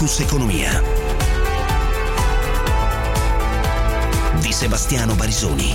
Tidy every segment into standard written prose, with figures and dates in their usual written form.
Focus Economia di Sebastiano Barisoni.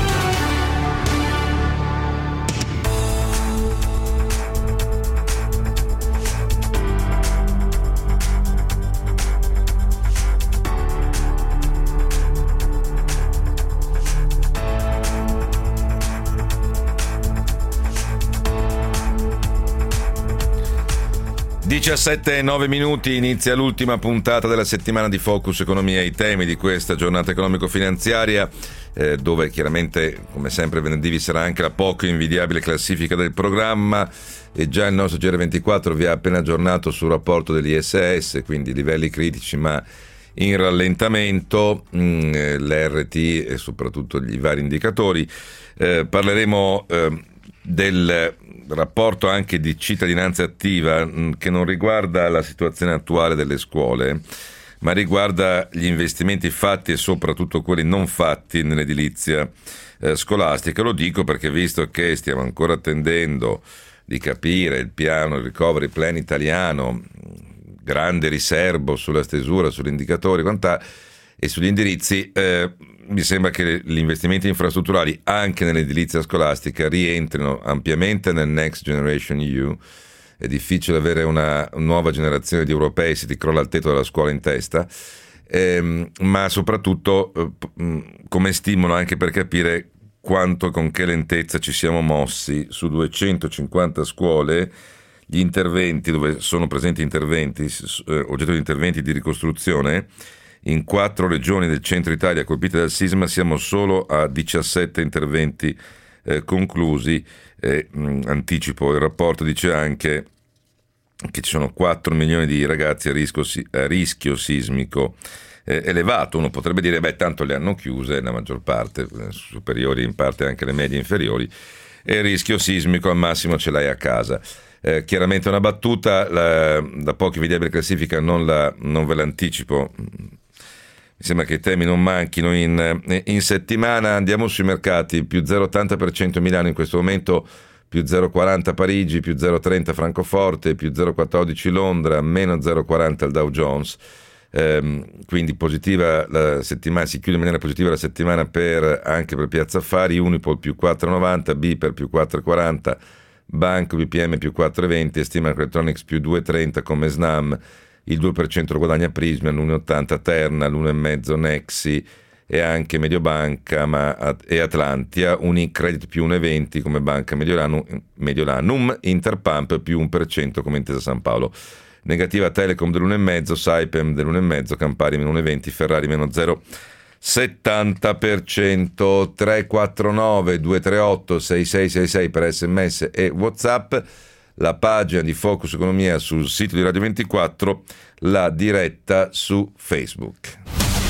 e 9 minuti, inizia l'ultima puntata della settimana di Focus Economia. I temi di questa giornata economico-finanziaria, dove chiaramente, come sempre, venerdì vi sarà anche la poco invidiabile classifica del programma, e già il nostro GR24 vi ha appena aggiornato sul rapporto dell'ISS, quindi livelli critici ma in rallentamento, l'RT e soprattutto gli vari indicatori. Parleremo del rapporto anche di cittadinanza attiva, che non riguarda la situazione attuale delle scuole, ma riguarda gli investimenti fatti e soprattutto quelli non fatti nell'edilizia scolastica. Lo dico perché, visto che stiamo ancora attendendo di capire il piano, il recovery plan italiano, grande riservo sulla stesura, sugli indicatori e sugli indirizzi, mi sembra che gli investimenti infrastrutturali anche nell'edilizia scolastica rientrino ampiamente nel Next Generation EU. È difficile avere una nuova generazione di europei se ti crolla il tetto della scuola in testa, ma soprattutto come stimolo anche per capire quanto e con che lentezza ci siamo mossi su 250 scuole. Gli interventi, dove sono presenti interventi, oggetto di interventi di ricostruzione, in 4 regioni del centro Italia colpite dal sisma siamo solo a 17 interventi conclusi. Anticipo, il rapporto dice anche che ci sono 4 milioni di ragazzi a rischio sismico elevato. Uno potrebbe dire, tanto le hanno chiuse, la maggior parte, superiori, in parte anche le medie inferiori, e il rischio sismico al massimo ce l'hai a casa. Chiaramente una battuta, la poco invidiabile classifica non ve l'anticipo. Mi sembra che i temi non manchino in settimana. Andiamo sui mercati: più 0,80% Milano in questo momento, più 0,40 Parigi, più 0,30 Francoforte, più 0,14 Londra, meno 0,40 il Dow Jones. Quindi positiva la settimana, si chiude in maniera positiva la settimana anche per Piazza Affari. Unipol più 4,90, BPER più 4,40, Banco BPM più 4,20, Estima Electronics più 2,30 come Snam. Il 2% lo guadagna Prisma, l'1,80 Terna, l'1,5 Nexi e anche Mediobanca e Atlantia. Unicredit più 1,20 come Banca Mediolanum, Interpump più 1% come Intesa San Paolo. Negativa Telecom dell'1,5, Saipem dell'1,5, Campari meno 1,20, Ferrari meno 0,70%. 349 238 6666 per SMS e WhatsApp. La pagina di Focus Economia sul sito di Radio 24, la diretta su Facebook.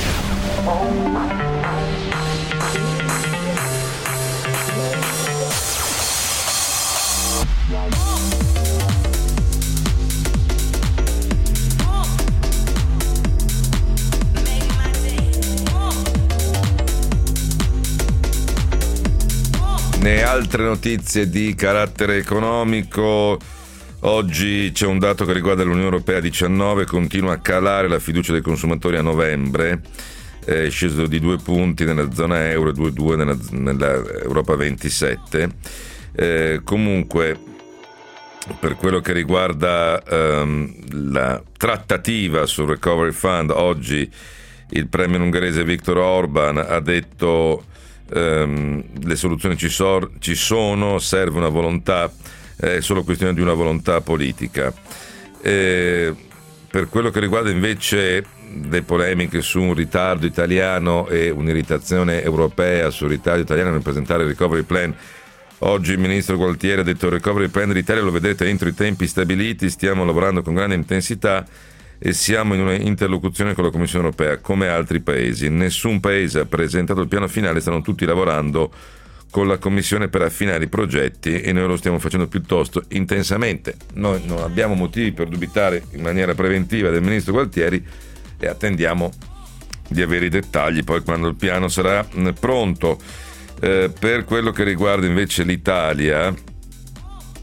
Ne altre notizie di carattere economico. Oggi c'è un dato che riguarda l'Unione Europea 19, continua a calare la fiducia dei consumatori a novembre, è sceso di 2 punti nella zona euro e 2,2 nella Europa 27. Comunque, per quello che riguarda la trattativa sul Recovery Fund, oggi il premier ungherese Viktor Orban ha detto le soluzioni ci sono, serve una volontà, è solo questione di una volontà politica. Per quello che riguarda invece le polemiche su un ritardo italiano e un'irritazione europea sul ritardo italiano nel presentare il recovery plan, oggi il ministro Gualtieri ha detto: il recovery plan dell'Italia lo vedrete entro i tempi stabiliti, stiamo lavorando con grande intensità e siamo in una interlocuzione con la Commissione europea come altri paesi. Nessun paese ha presentato il piano finale, stanno tutti lavorando con la Commissione per affinare i progetti e noi lo stiamo facendo piuttosto intensamente. Noi non abbiamo motivi per dubitare in maniera preventiva del ministro Gualtieri e attendiamo di avere i dettagli poi quando il piano sarà pronto. Per quello che riguarda invece l'Italia,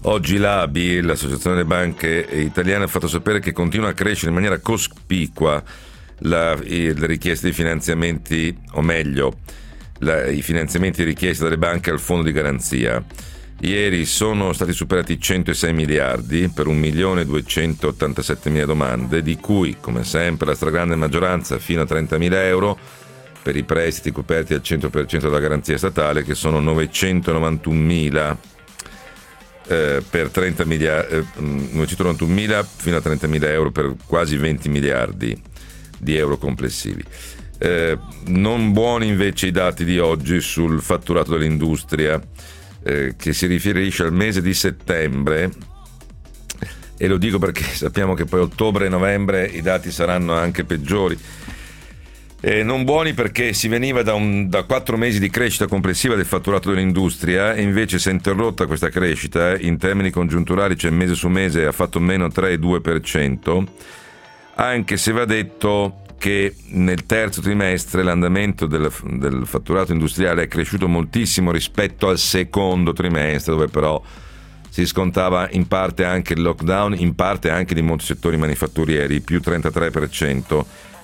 Oggi l'ABI, l'Associazione delle Banche Italiane, ha fatto sapere che continua a crescere in maniera cospicua le richieste di finanziamenti, o meglio, i finanziamenti richiesti dalle banche al fondo di garanzia. Ieri sono stati superati i 106 miliardi per 1.287.000 domande, di cui, come sempre, la stragrande maggioranza fino a 30.000 euro per i prestiti coperti al 100% dalla garanzia statale, che sono 991.000 per 991.000 fino a 30.000 euro per quasi 20 miliardi di euro complessivi. Non buoni invece i dati di oggi sul fatturato dell'industria, che si riferisce al mese di settembre, e lo dico perché sappiamo che poi ottobre e novembre i dati saranno anche peggiori. Non buoni perché si veniva da 4 mesi di crescita complessiva del fatturato dell'industria, e invece si è interrotta questa crescita in termini congiunturali, cioè mese su mese ha fatto meno 3,2%, anche se va detto che nel terzo trimestre l'andamento del fatturato industriale è cresciuto moltissimo rispetto al secondo trimestre, dove però si scontava in parte anche il lockdown, in parte anche di molti settori manifatturieri, più 33%.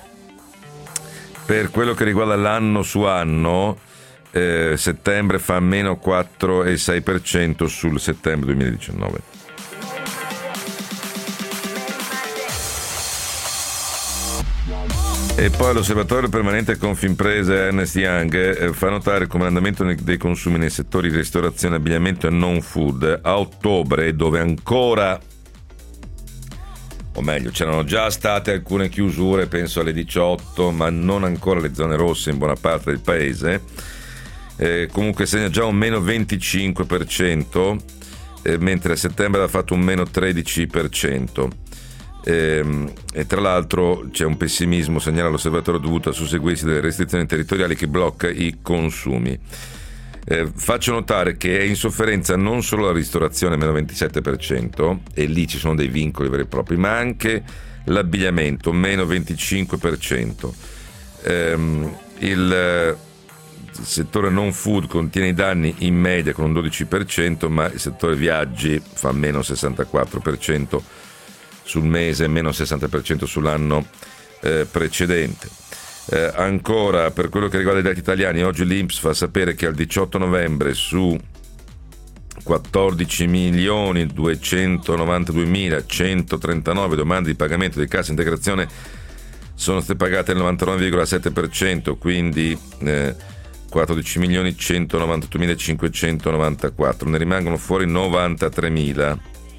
Per quello che riguarda l'anno su anno, settembre fa meno 4,6% sul settembre 2019. E poi l'osservatorio permanente Confimprese Ernst Young fa notare come l'andamento dei consumi nei settori di ristorazione, abbigliamento e non food a ottobre, dove ancora, o meglio, c'erano già state alcune chiusure, penso alle 18, ma non ancora le zone rosse in buona parte del paese, comunque segna già un meno 25%, mentre a settembre ha fatto un meno 13%. E tra l'altro c'è un pessimismo, segnala l'osservatorio, dovuto al susseguirsi delle restrizioni territoriali che blocca i consumi. Faccio notare che è in sofferenza non solo la ristorazione, meno 27%, e lì ci sono dei vincoli veri e propri, ma anche l'abbigliamento, meno 25%. Il settore non food contiene i danni in media con un 12%, ma il settore viaggi fa meno 64% sul mese, meno 60% sull'anno precedente. Ancora per quello che riguarda i dati italiani, oggi l'INPS fa sapere che al 18 novembre su 14.292.139 domande di pagamento di cassa integrazione sono state pagate il 99,7%, quindi 14.198.594, ne rimangono fuori 93.000.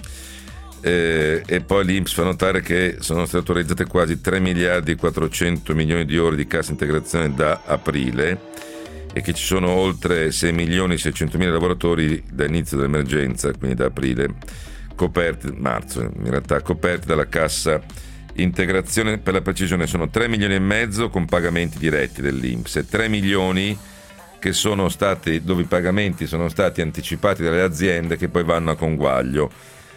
E poi l'INPS fa notare che sono state autorizzate quasi 3 miliardi e 400 milioni di euro di cassa integrazione da aprile, e che ci sono oltre 6 milioni e 600 mila lavoratori da inizio dell'emergenza, quindi da aprile, coperti, marzo in realtà, coperti dalla cassa integrazione. Per la precisione sono 3 milioni e mezzo con pagamenti diretti dell'INPS e 3 milioni che sono stati, dove i pagamenti sono stati anticipati dalle aziende che poi vanno a conguaglio.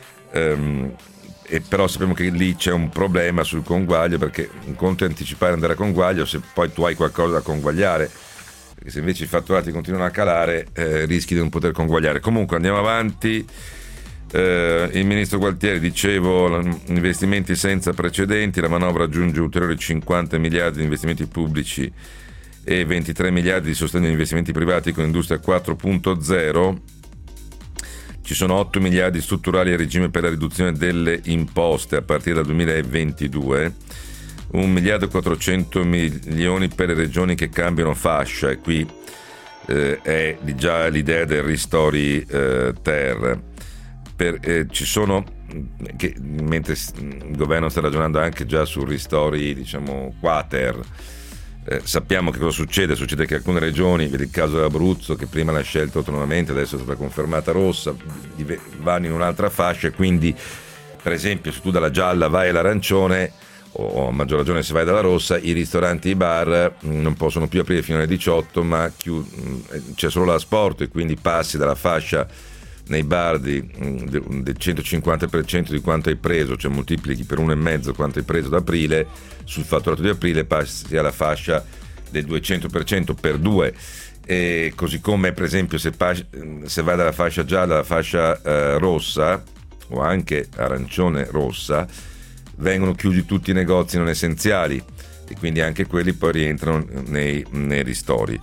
E però sappiamo che lì c'è un problema sul conguaglio, perché un conto è anticipare e andare a conguaglio se poi tu hai qualcosa da conguagliare, perché se invece i fatturati continuano a calare rischi di non poter conguagliare. Comunque andiamo avanti. Il ministro Gualtieri, dicevo, investimenti senza precedenti, la manovra aggiunge ulteriori 50 miliardi di investimenti pubblici e 23 miliardi di sostegno agli investimenti privati con Industria 4.0. Ci sono 8 miliardi strutturali a regime per la riduzione delle imposte a partire dal 2022, 1 miliardo e 400 milioni per le regioni che cambiano fascia, e qui è già l'idea del Ristori Ter. Ci sono, che, mentre il governo sta ragionando anche già sul Ristori, diciamo, Quater, sappiamo che cosa succede. Succede che alcune regioni, vedi il caso dell'Abruzzo, che prima l'ha scelto autonomamente, adesso è stata confermata rossa, vanno in un'altra fascia, quindi per esempio se tu dalla gialla vai all'arancione, o a maggior ragione se vai dalla rossa, i ristoranti e i bar non possono più aprire fino alle 18, ma c'è solo l'asporto, e quindi passi dalla fascia nei bar del 150% di quanto hai preso, cioè moltiplichi per 1,5 quanto hai preso da aprile sul fatturato di aprile, passi alla fascia del 200% per 2, e così come per esempio se va dalla fascia gialla alla fascia rossa o anche arancione rossa, vengono chiusi tutti i negozi non essenziali e quindi anche quelli poi rientrano nei ristori.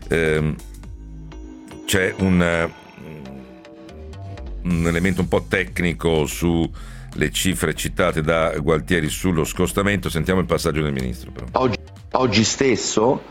C'è un elemento un po' tecnico su le cifre citate da Gualtieri sullo scostamento. Sentiamo il passaggio del ministro però. Oggi stesso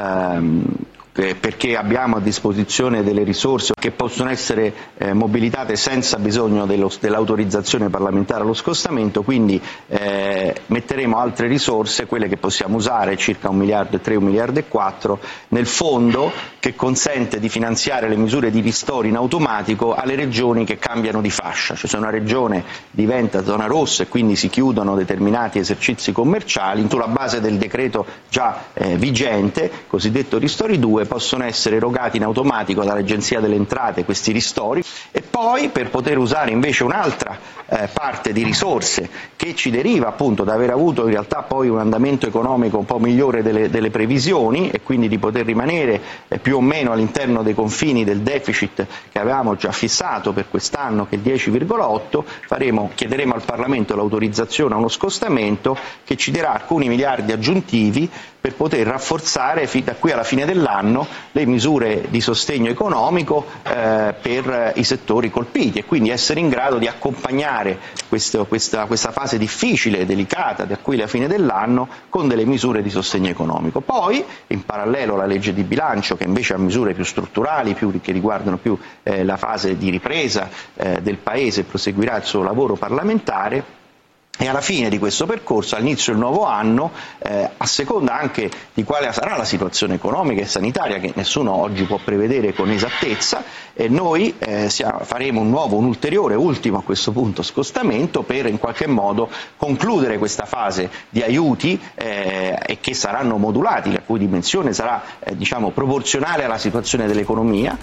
perché abbiamo a disposizione delle risorse che possono essere mobilitate senza bisogno dell'autorizzazione parlamentare allo scostamento, quindi metteremo altre risorse, quelle che possiamo usare, circa 1,3 miliardi, 1,4 miliardi, nel fondo che consente di finanziare le misure di ristoro in automatico alle regioni che cambiano di fascia, cioè se una regione diventa zona rossa e quindi si chiudono determinati esercizi commerciali, sulla base del decreto già vigente, cosiddetto Ristori 2, possono essere erogati in automatico dall'Agenzia delle Entrate questi ristori, e poi per poter usare invece un'altra parte di risorse che ci deriva appunto da aver avuto in realtà poi un andamento economico un po' migliore delle previsioni e quindi di poter rimanere più o meno all'interno dei confini del deficit che avevamo già fissato per quest'anno, che è il 10,8, chiederemo al Parlamento l'autorizzazione a uno scostamento che ci darà alcuni miliardi aggiuntivi per poter rafforzare da qui alla fine dell'anno le misure di sostegno economico per i settori colpiti e quindi essere in grado di accompagnare questa fase difficile e delicata da qui alla fine dell'anno con delle misure di sostegno economico. Poi, in parallelo, la legge di bilancio, che invece ha misure più strutturali, che riguardano più la fase di ripresa del Paese, proseguirà il suo lavoro parlamentare. E alla fine di questo percorso, all'inizio del nuovo anno, a seconda anche di quale sarà la situazione economica e sanitaria, che nessuno oggi può prevedere con esattezza, noi faremo un ulteriore, ultimo a questo punto, scostamento per in qualche modo concludere questa fase di aiuti e che saranno modulati, la cui dimensione sarà proporzionale alla situazione dell'economia.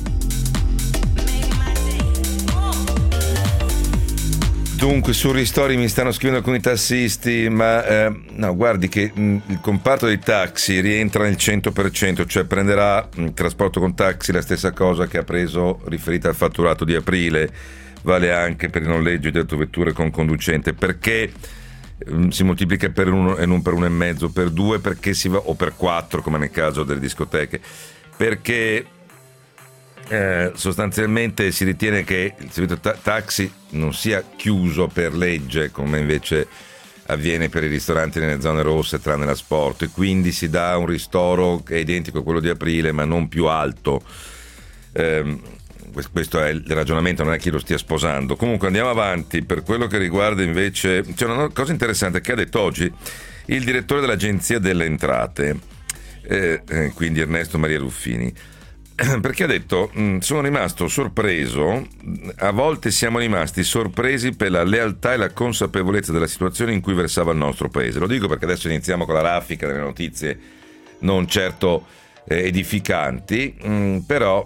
Dunque, su ristori mi stanno scrivendo alcuni tassisti, ma no, guardi che il comparto dei taxi rientra nel 100%, cioè prenderà trasporto con taxi la stessa cosa che ha preso riferita al fatturato di aprile, vale anche per il noleggio di autovetture con conducente. Perché si moltiplica per 1 e non per 1,5, per 2 perché o per 4 come nel caso delle discoteche? Perché sostanzialmente si ritiene che il servizio taxi non sia chiuso per legge come invece avviene per i ristoranti nelle zone rosse tranne l'asporto, e quindi si dà un ristoro che è identico a quello di aprile ma non più alto. Questo è il ragionamento, non è che lo stia sposando. Comunque andiamo avanti. Per quello che riguarda invece, c'è una cosa interessante che ha detto oggi il direttore dell'Agenzia delle Entrate, quindi Ernesto Maria Ruffini, perché ha detto: sono rimasto sorpreso, a volte siamo rimasti sorpresi per la lealtà e la consapevolezza della situazione in cui versava il nostro paese. Lo dico perché adesso iniziamo con la raffica delle notizie non certo edificanti, però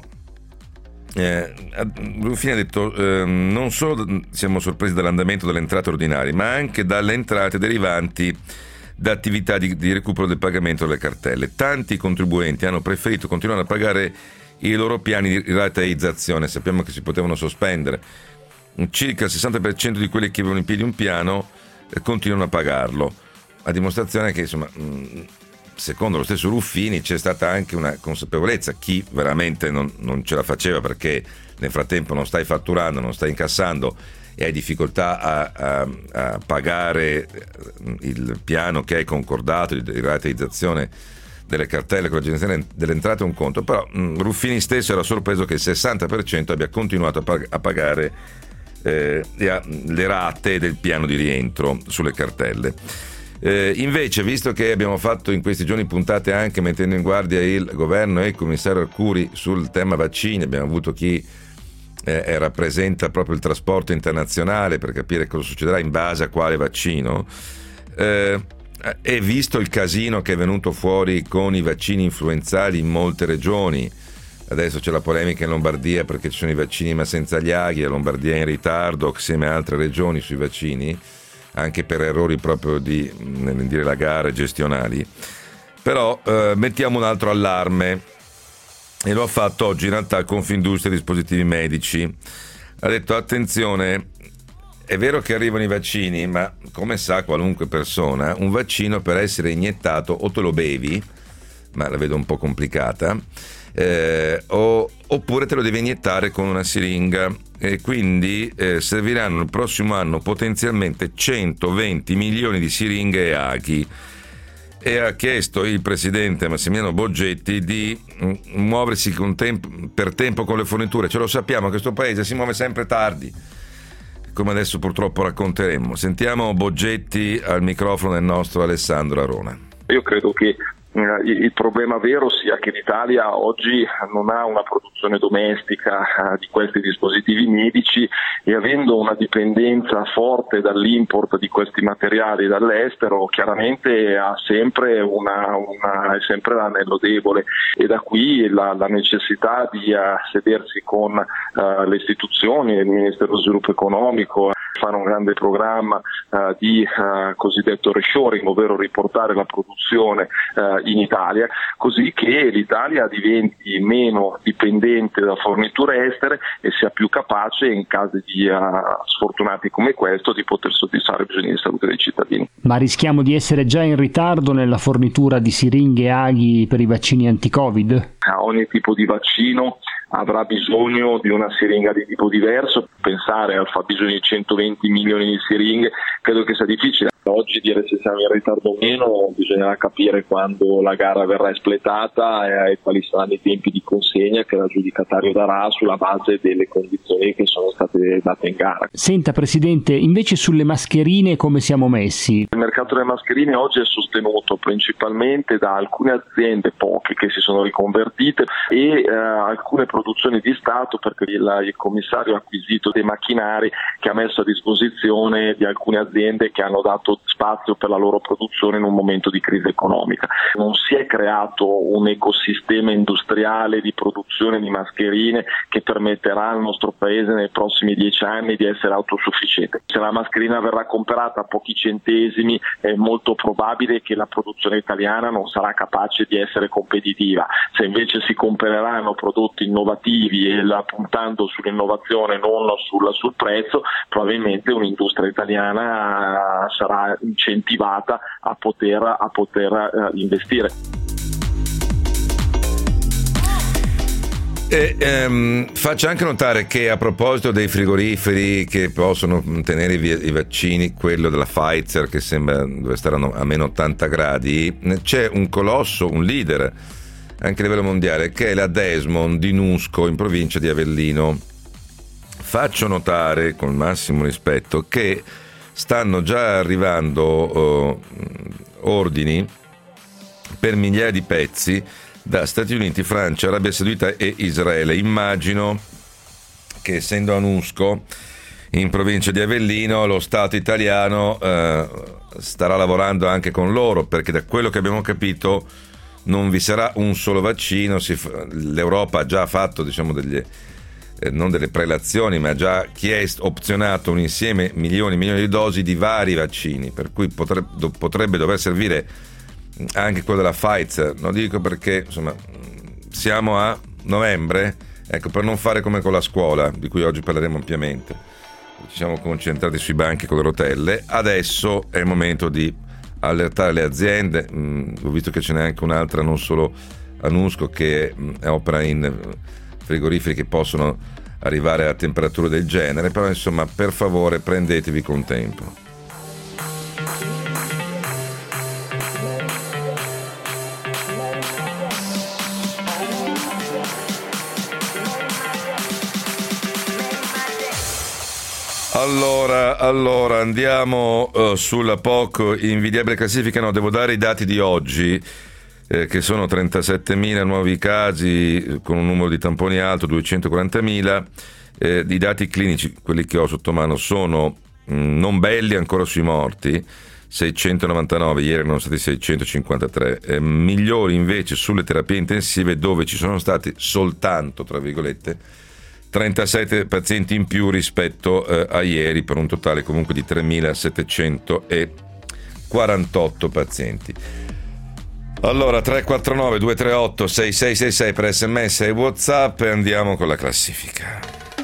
Ruffini ha detto non solo siamo sorpresi dall'andamento delle entrate ordinarie, ma anche dalle entrate derivanti da attività di recupero del pagamento delle cartelle. Tanti contribuenti hanno preferito continuare a pagare i loro piani di rateizzazione. Sappiamo che si potevano sospendere. Circa il 60% di quelli che avevano in piedi un piano continuano a pagarlo, a dimostrazione che insomma, secondo lo stesso Ruffini c'è stata anche una consapevolezza. Chi veramente non ce la faceva perché nel frattempo non stai fatturando, non stai incassando e hai difficoltà a pagare il piano che hai concordato di rateizzazione delle cartelle con l'Agenzia delle Entrate, un conto. Però Ruffini stesso era sorpreso che il 60% abbia continuato a pagare le rate del piano di rientro sulle cartelle. Invece, visto che abbiamo fatto in questi giorni puntate anche mettendo in guardia il governo e il commissario Arcuri sul tema vaccini, abbiamo avuto chi rappresenta proprio il trasporto internazionale per capire cosa succederà in base a quale vaccino, e visto il casino che è venuto fuori con i vaccini influenzali in molte regioni. Adesso c'è la polemica in Lombardia perché ci sono i vaccini ma senza gli aghi, la Lombardia è in ritardo assieme a altre regioni sui vaccini, anche per errori proprio nel dire la gara gestionali. Però mettiamo un altro allarme. e lo ha fatto oggi in realtà Confindustria Dispositivi Medici. Ha detto: attenzione, è vero che arrivano i vaccini, ma come sa qualunque persona, un vaccino per essere iniettato o te lo bevi, ma la vedo un po' complicata, oppure te lo devi iniettare con una siringa, e quindi serviranno il prossimo anno potenzialmente 120 milioni di siringhe e aghi. E ha chiesto il presidente Massimiliano Boggetti di muoversi per tempo con le forniture. Ce lo sappiamo, questo paese si muove sempre tardi, come adesso purtroppo racconteremo. Sentiamo Boggetti al microfono del nostro Alessandro Arona. Io credo che il problema vero sia che l'Italia oggi non ha una produzione domestica di questi dispositivi medici, e avendo una dipendenza forte dall'import di questi materiali dall'estero, chiaramente ha sempre è sempre l'anello debole, e da qui la necessità di sedersi con le istituzioni, il Ministero dello Sviluppo Economico, fare un grande programma di cosiddetto reshoring, ovvero riportare la produzione in Italia, così che l'Italia diventi meno dipendente da forniture estere e sia più capace, in casi di sfortunati come questo, di poter soddisfare i bisogni di salute dei cittadini. Ma rischiamo di essere già in ritardo nella fornitura di siringhe e aghi per i vaccini anti-Covid? Ogni tipo di vaccino avrà bisogno di una siringa di tipo diverso. Pensare al fabbisogno di 120 milioni di siringhe credo che sia difficile. Oggi dire se siamo in ritardo o meno bisognerà capire quando la gara verrà espletata e quali saranno i tempi di consegna che l'aggiudicatario darà sulla base delle condizioni che sono state date in gara. Senta Presidente, invece sulle mascherine come siamo messi? Il mercato delle mascherine oggi è sostenuto principalmente da alcune aziende, poche, che si sono riconvertite, e alcune produzioni di Stato, perché il commissario ha acquisito dei macchinari che ha messo a disposizione di alcune aziende che hanno dato spazio per la loro produzione in un momento di crisi economica. Non si è creato un ecosistema industriale di produzione di mascherine che permetterà al nostro paese nei prossimi 10 anni di essere autosufficiente. Se la mascherina verrà comprata a pochi centesimi, è molto probabile che la produzione italiana non sarà capace di essere competitiva. Se invece si compreranno prodotti innovativi e puntando sull'innovazione, non sul prezzo, probabilmente un'industria italiana sarà incentivata a poter investire. Faccio anche notare che, a proposito dei frigoriferi che possono tenere i vaccini, quello della Pfizer che sembra dove staranno a meno 80 gradi, c'è un colosso, un leader anche a livello mondiale, che è la Desmond di Nusco, in provincia di Avellino. Faccio notare, con il massimo rispetto, che stanno già arrivando ordini per migliaia di pezzi da Stati Uniti, Francia, Arabia Saudita e Israele. Immagino che, essendo a Nusco, in provincia di Avellino, lo Stato italiano starà lavorando anche con loro, perché da quello che abbiamo capito non vi sarà un solo vaccino. L'Europa ha già fatto, non delle prelazioni, ma ha già opzionato un insieme milioni di dosi di vari vaccini, per cui potrebbe dover servire anche quello della Pfizer. Lo dico perché siamo a novembre, ecco, per non fare come con la scuola, di cui oggi parleremo ampiamente. Ci siamo concentrati sui banchi con le rotelle. Adesso è il momento di allertare le aziende. Ho visto che ce n'è anche un'altra, non solo a Nusco, che opera in frigoriferi che possono arrivare a temperature del genere, però per favore prendetevi con tempo. Allora andiamo sulla poco invidiabile classifica. No, devo dare i dati di oggi, che sono 37.000 nuovi casi con un numero di tamponi alto, 240.000. I dati clinici, quelli che ho sotto mano, sono non belli ancora sui morti, 699, ieri erano stati 653. Migliori invece sulle terapie intensive, dove ci sono stati soltanto, tra virgolette, 37 pazienti in più rispetto a ieri, per un totale comunque di 3.748 pazienti. Allora 349 238 6666 per SMS e WhatsApp e andiamo con la classifica.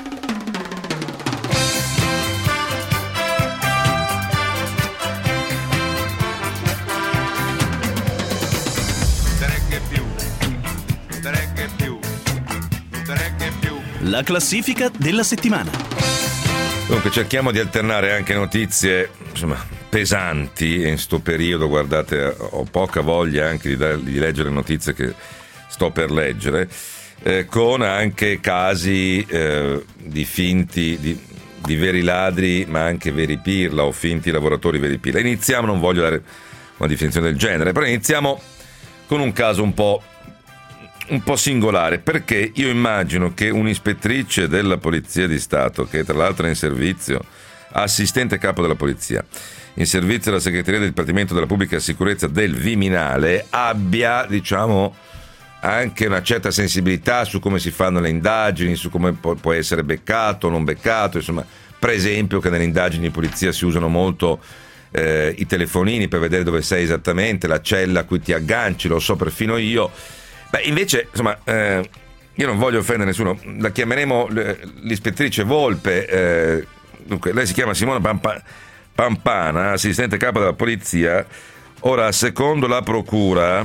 La classifica della settimana. Dunque cerchiamo di alternare anche notizie, insomma, pesanti in sto periodo. Guardate, ho poca voglia anche di leggere notizie che sto per leggere, con anche casi di finti, di veri ladri, ma anche veri pirla o finti lavoratori veri pirla. Iniziamo, non voglio dare una definizione del genere, però iniziamo con un caso un po' singolare, perché io immagino che un'ispettrice della Polizia di Stato, che tra l'altro è in servizio, assistente capo della Polizia, in servizio alla segreteria del Dipartimento della Pubblica Sicurezza del Viminale, abbia, diciamo, anche una certa sensibilità su come si fanno le indagini, su come può essere beccato o non beccato, insomma, per esempio che nelle indagini di polizia si usano molto i telefonini per vedere dove sei esattamente, la cella a cui ti agganci, lo so perfino io. Beh, invece, insomma, io non voglio offendere nessuno, la chiameremo l'ispettrice Volpe, dunque, lei si chiama Simona Pampana, assistente capo della polizia. Ora, secondo la procura,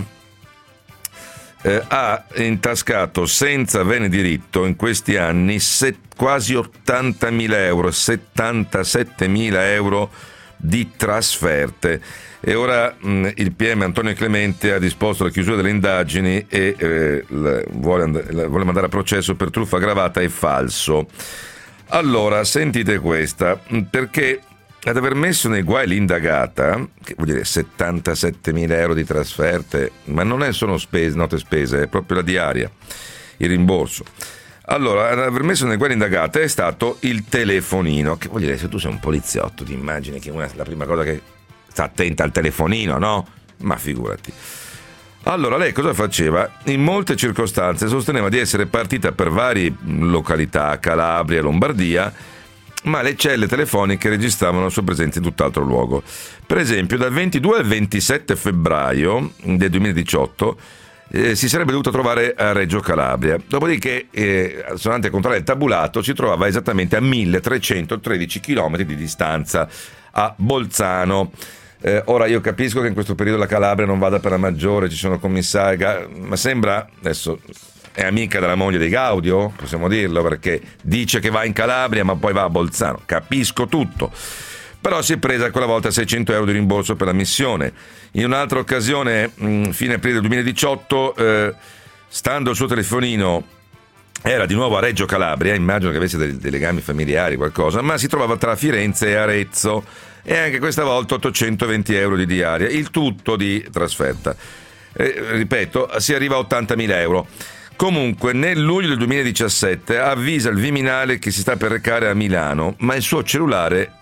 ha intascato senza averne diritto in questi anni quasi 80.000 euro, 77.000 euro di trasferte. E ora il PM Antonio Clemente ha disposto la chiusura delle indagini e vuole mandare a processo per truffa aggravata e falso. Allora, sentite questa, perché ad aver messo nei guai l'indagata, che vuol dire 77.000 euro di trasferte, ma non sono note spese, è proprio la diaria, il rimborso. Allora, ad aver messo nei guai l'indagata è stato il telefonino, che vuol dire, se tu sei un poliziotto ti immagini che la prima cosa che sta attenta al telefonino, no? Ma figurati. Allora, lei cosa faceva? In molte circostanze sosteneva di essere partita per varie località, Calabria, Lombardia, ma le celle telefoniche registravano la sua presenza in tutt'altro luogo. Per esempio, dal 22 al 27 febbraio del 2018 si sarebbe dovuto trovare a Reggio Calabria. Dopodiché, sono andati a controllare il tabulato, si trovava esattamente a 1313 km di distanza a Bolzano. Ora io capisco che in questo periodo la Calabria non vada per la maggiore, ci sono commissari, ma sembra, adesso è amica della moglie di Gaudio, possiamo dirlo, perché dice che va in Calabria ma poi va a Bolzano, capisco tutto, però si è presa quella volta 600 euro di rimborso per la missione. In un'altra occasione, fine aprile del 2018, stando il suo telefonino, era di nuovo a Reggio Calabria, immagino che avesse dei legami familiari, qualcosa, ma si trovava tra Firenze e Arezzo, e anche questa volta 820 euro di diaria, il tutto di trasferta. Ripeto, si arriva a 80.000 euro. Comunque, nel luglio del 2017 avvisa il Viminale che si sta per recare a Milano, ma il suo cellulare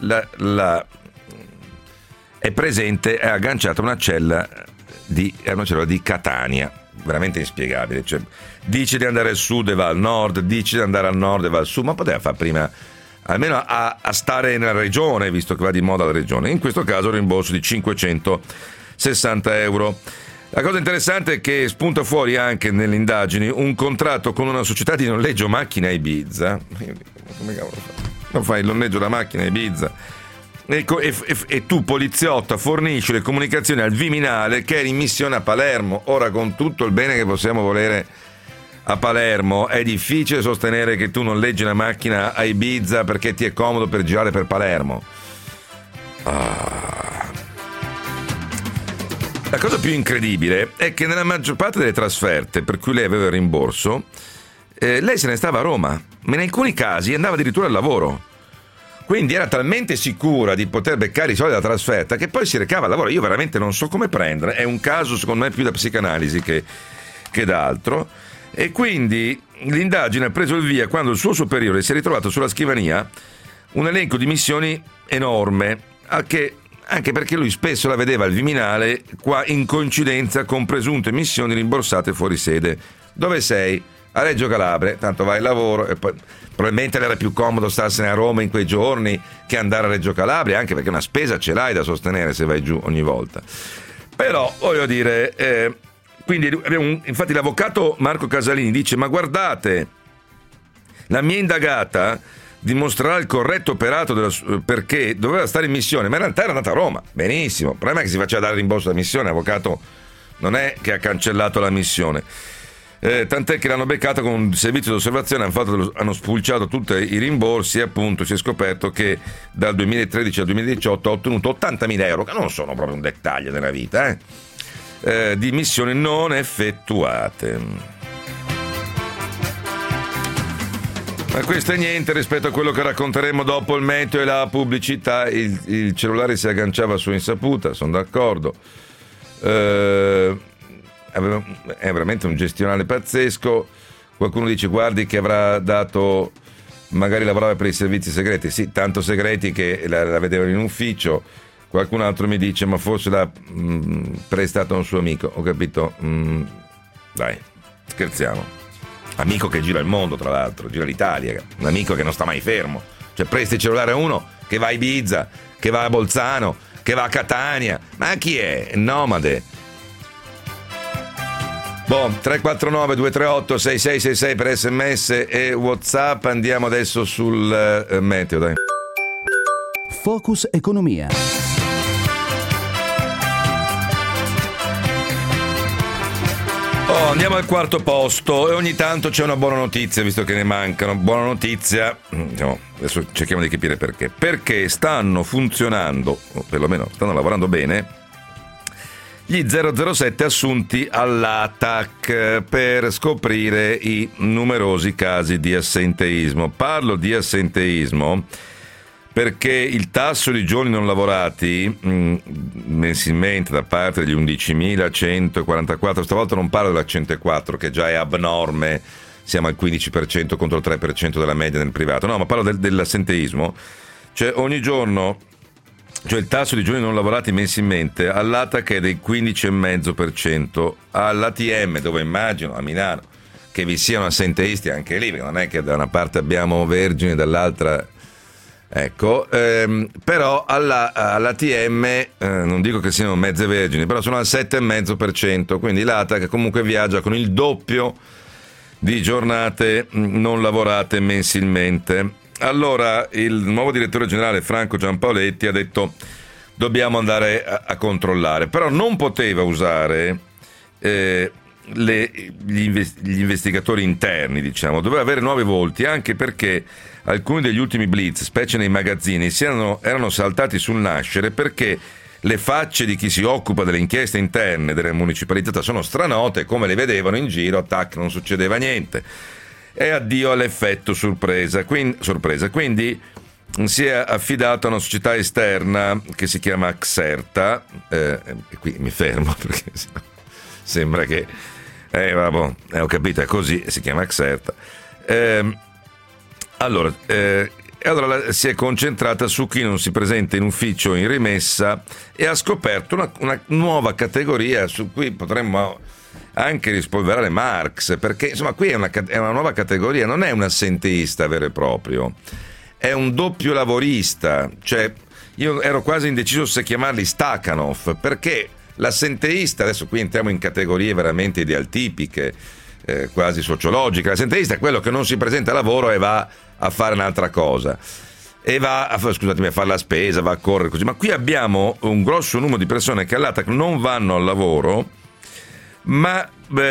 è presente, è agganciato a una cella di Catania, veramente inspiegabile. Cioè, dice di andare al sud e va al nord, dice di andare al nord e va al sud, ma poteva fare prima almeno a stare nella regione, visto che va di moda la regione. In questo caso il rimborso di 560 euro. La cosa interessante è che spunta fuori anche nelle indagini un contratto con una società di noleggio macchina a Ibiza. Come cavolo fai? Non fai il noleggio da macchina a Ibiza? E tu, poliziotta, fornisci le comunicazioni al Viminale che è in missione a Palermo. Ora, con tutto il bene che possiamo volere a Palermo, è difficile sostenere che tu noleggi una macchina a Ibiza perché ti è comodo per girare per Palermo. La cosa più incredibile è che nella maggior parte delle trasferte per cui lei aveva il rimborso, lei se ne stava a Roma, ma in alcuni casi andava addirittura al lavoro. Quindi era talmente sicura di poter beccare i soldi della trasferta che poi si recava al lavoro. Io veramente non so come prendere, è un caso secondo me più da psicanalisi che da altro. E quindi l'indagine ha preso il via quando il suo superiore si è ritrovato sulla scrivania un elenco di missioni enorme, anche perché lui spesso la vedeva al Viminale qua in coincidenza con presunte missioni rimborsate fuori sede. Dove sei? A Reggio Calabria, tanto vai al lavoro, e poi probabilmente era più comodo starsene a Roma in quei giorni che andare a Reggio Calabria, anche perché una spesa ce l'hai da sostenere se vai giù ogni volta. Però voglio dire, Quindi infatti l'avvocato Marco Casalini dice: ma guardate, la mia indagata dimostrerà il corretto operato perché doveva stare in missione, ma in realtà era andata a Roma. Benissimo, il problema è che si faceva dare rimborso della missione, l'avvocato non è che ha cancellato la missione. Tant'è che l'hanno beccata con un servizio di osservazione, hanno spulciato tutti i rimborsi e appunto si è scoperto che dal 2013 al 2018 ha ottenuto 80.000 euro, che non sono proprio un dettaglio della vita, di missioni non effettuate. Ma questo è niente rispetto a quello che racconteremo dopo il meteo e la pubblicità. Il cellulare si agganciava a sua insaputa, sono d'accordo. È veramente un gestionale pazzesco. Qualcuno dice: guardi che avrà dato, magari lavorava per i servizi segreti. Sì, tanto segreti che la vedevano in ufficio. Qualcun altro mi dice: ma forse l'ha prestato a un suo amico. Ho capito, dai, scherziamo. Amico che gira il mondo, tra l'altro, gira l'Italia, un amico che non sta mai fermo. Cioè presti il cellulare a uno che va a Ibiza, che va a Bolzano, che va a Catania. Ma chi è? Nomade. 349 238 6666 per SMS e WhatsApp. Andiamo adesso sul meteo, dai. Focus Economia. Andiamo al quarto posto e ogni tanto c'è una buona notizia, visto che ne mancano. Buona notizia, adesso cerchiamo di capire perché. Perché stanno funzionando, o perlomeno stanno lavorando bene, gli 007 assunti all'ATAC per scoprire i numerosi casi di assenteismo. Parlo di assenteismo perché il tasso di giorni non lavorati mensilmente da parte degli 11.144, stavolta non parlo della 104 che già è abnorme, siamo al 15% contro il 3% della media nel privato, no, ma parlo dell'assenteismo, cioè ogni giorno, cioè il tasso di giorni non lavorati mensilmente all'ATAC è del 15,5%, all'ATM, dove immagino a Milano che vi siano assenteisti anche lì, perché non è che da una parte abbiamo vergini e dall'altra. Ecco, però all'ATM non dico che siano mezze vergini, però sono al 7,5%, quindi l'ATAC comunque viaggia con il doppio di giornate non lavorate mensilmente. Allora il nuovo direttore generale Franco Giampaoletti ha detto: dobbiamo andare a controllare, però non poteva usare gli investigatori interni, diciamo, doveva avere nuovi volti, anche perché alcuni degli ultimi blitz, specie nei magazzini, erano saltati sul nascere perché le facce di chi si occupa delle inchieste interne delle municipalità sono stranote, come le vedevano in giro, tac, non succedeva niente. E addio all'effetto sorpresa. Quindi si è affidato a una società esterna che si chiama Xerta, e qui mi fermo perché sembra che ho capito, è così, si chiama Xerta. Allora si è concentrata su chi non si presenta in ufficio in rimessa e ha scoperto una nuova categoria su cui potremmo anche rispolverare Marx, perché insomma qui è una nuova categoria, non è un assenteista vero e proprio, è un doppio lavorista. Cioè io ero quasi indeciso se chiamarli Stakhanov, perché l'assenteista, adesso qui entriamo in categorie veramente idealtipiche, quasi sociologiche. L'assenteista è quello che non si presenta a lavoro e va a fare un'altra cosa, e va a fare la spesa, va a correre così. Ma qui abbiamo un grosso numero di persone che all'ATAC non vanno al lavoro, ma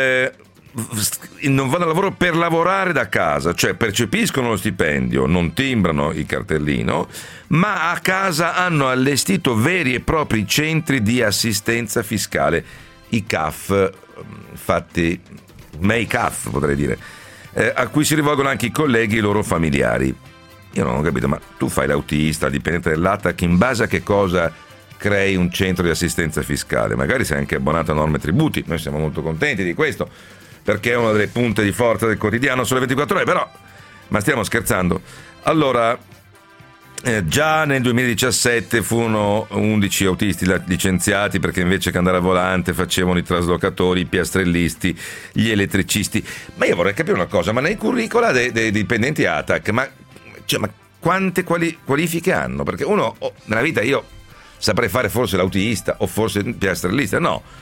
non vanno al lavoro per lavorare da casa, cioè percepiscono lo stipendio, non timbrano il cartellino, ma a casa hanno allestito veri e propri centri di assistenza fiscale, i CAF, fatti make-up potrei dire, a cui si rivolgono anche i colleghi e i loro familiari. Io non ho capito, ma tu fai l'autista, il dipendente dell'ATAC, in base a che cosa crei un centro di assistenza fiscale? Magari sei anche abbonato a norme e tributi, noi siamo molto contenti di questo, perché è una delle punte di forza del quotidiano sulle 24 ore, però, ma stiamo scherzando. Allora, già nel 2017 furono 11 autisti licenziati perché invece che andare a volante facevano i traslocatori, i piastrellisti, gli elettricisti. Ma io vorrei capire una cosa, ma nei curricula dei dipendenti ATAC, ma quante qualifiche hanno? Perché uno, nella vita io saprei fare forse l'autista o forse il piastrellista, no.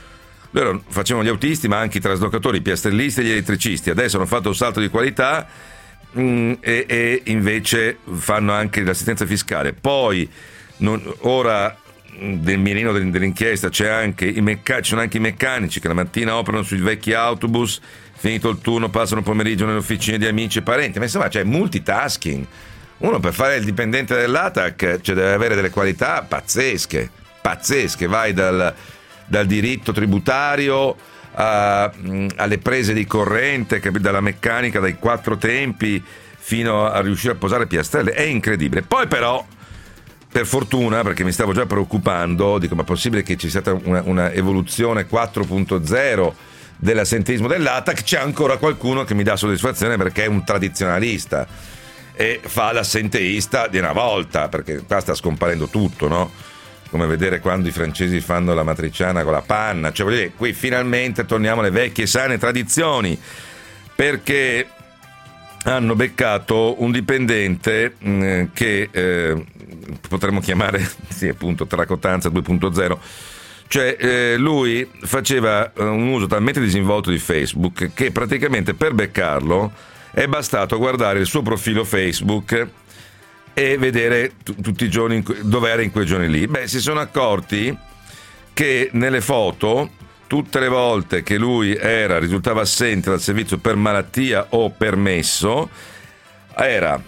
Loro facevano gli autisti, ma anche i traslocatori, i piastrellisti e gli elettricisti. Adesso hanno fatto un salto di qualità e invece fanno anche l'assistenza fiscale. Poi ora del mirino dell'inchiesta ci sono anche i meccanici che la mattina operano sui vecchi autobus, finito il turno passano il pomeriggio nelle officine di amici e parenti, ma insomma c'è multitasking. Uno per fare il dipendente dell'ATAC deve avere delle qualità pazzesche, vai dal diritto tributario alle prese di corrente, dalla meccanica, dai 4 tempi fino a riuscire a posare piastrelle, è incredibile. Poi però, per fortuna, perché mi stavo già preoccupando, dico ma è possibile che ci sia stata una evoluzione 4.0 dell'assenteismo dell'ATAC, c'è ancora qualcuno che mi dà soddisfazione perché è un tradizionalista e fa l'assenteista di una volta, perché qua sta scomparendo tutto, no? Come vedere quando i francesi fanno la matriciana con la panna, cioè voglio dire, qui finalmente torniamo alle vecchie sane tradizioni, perché hanno beccato un dipendente che potremmo chiamare sì, appunto tracotanza 2.0, cioè lui faceva un uso talmente disinvolto di Facebook che praticamente per beccarlo è bastato guardare il suo profilo Facebook e vedere tutti i giorni dove era in quei giorni lì. Si sono accorti che nelle foto, tutte le volte che lui risultava assente dal servizio per malattia o permesso, era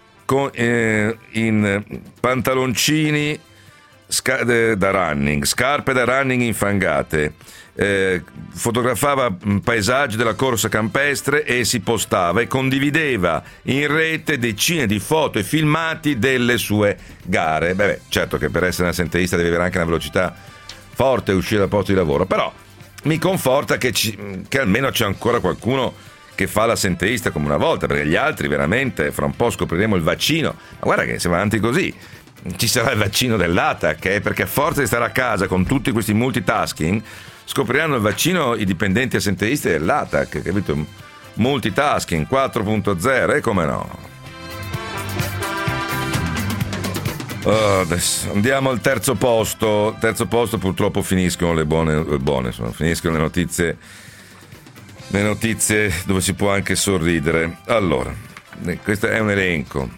in pantaloncini da running, scarpe da running infangate, fotografava paesaggi della corsa campestre e si postava e condivideva in rete decine di foto e filmati delle sue gare. Certo che per essere un assenteista devi avere anche una velocità forte e uscire dal posto di lavoro, però mi conforta che almeno c'è ancora qualcuno che fa l'assenteista come una volta, perché gli altri veramente fra un po' scopriremo il vaccino. Ma guarda che se va avanti così ci sarà il vaccino dell'ATAC, perché a forza di stare a casa con tutti questi multitasking scopriranno il vaccino i dipendenti assenteisti dell'ATAC, capito? Multitasking 4.0 e come no. Adesso andiamo al terzo posto. Purtroppo finiscono le buone insomma, finiscono le notizie dove si può anche sorridere. Allora, questo è un elenco,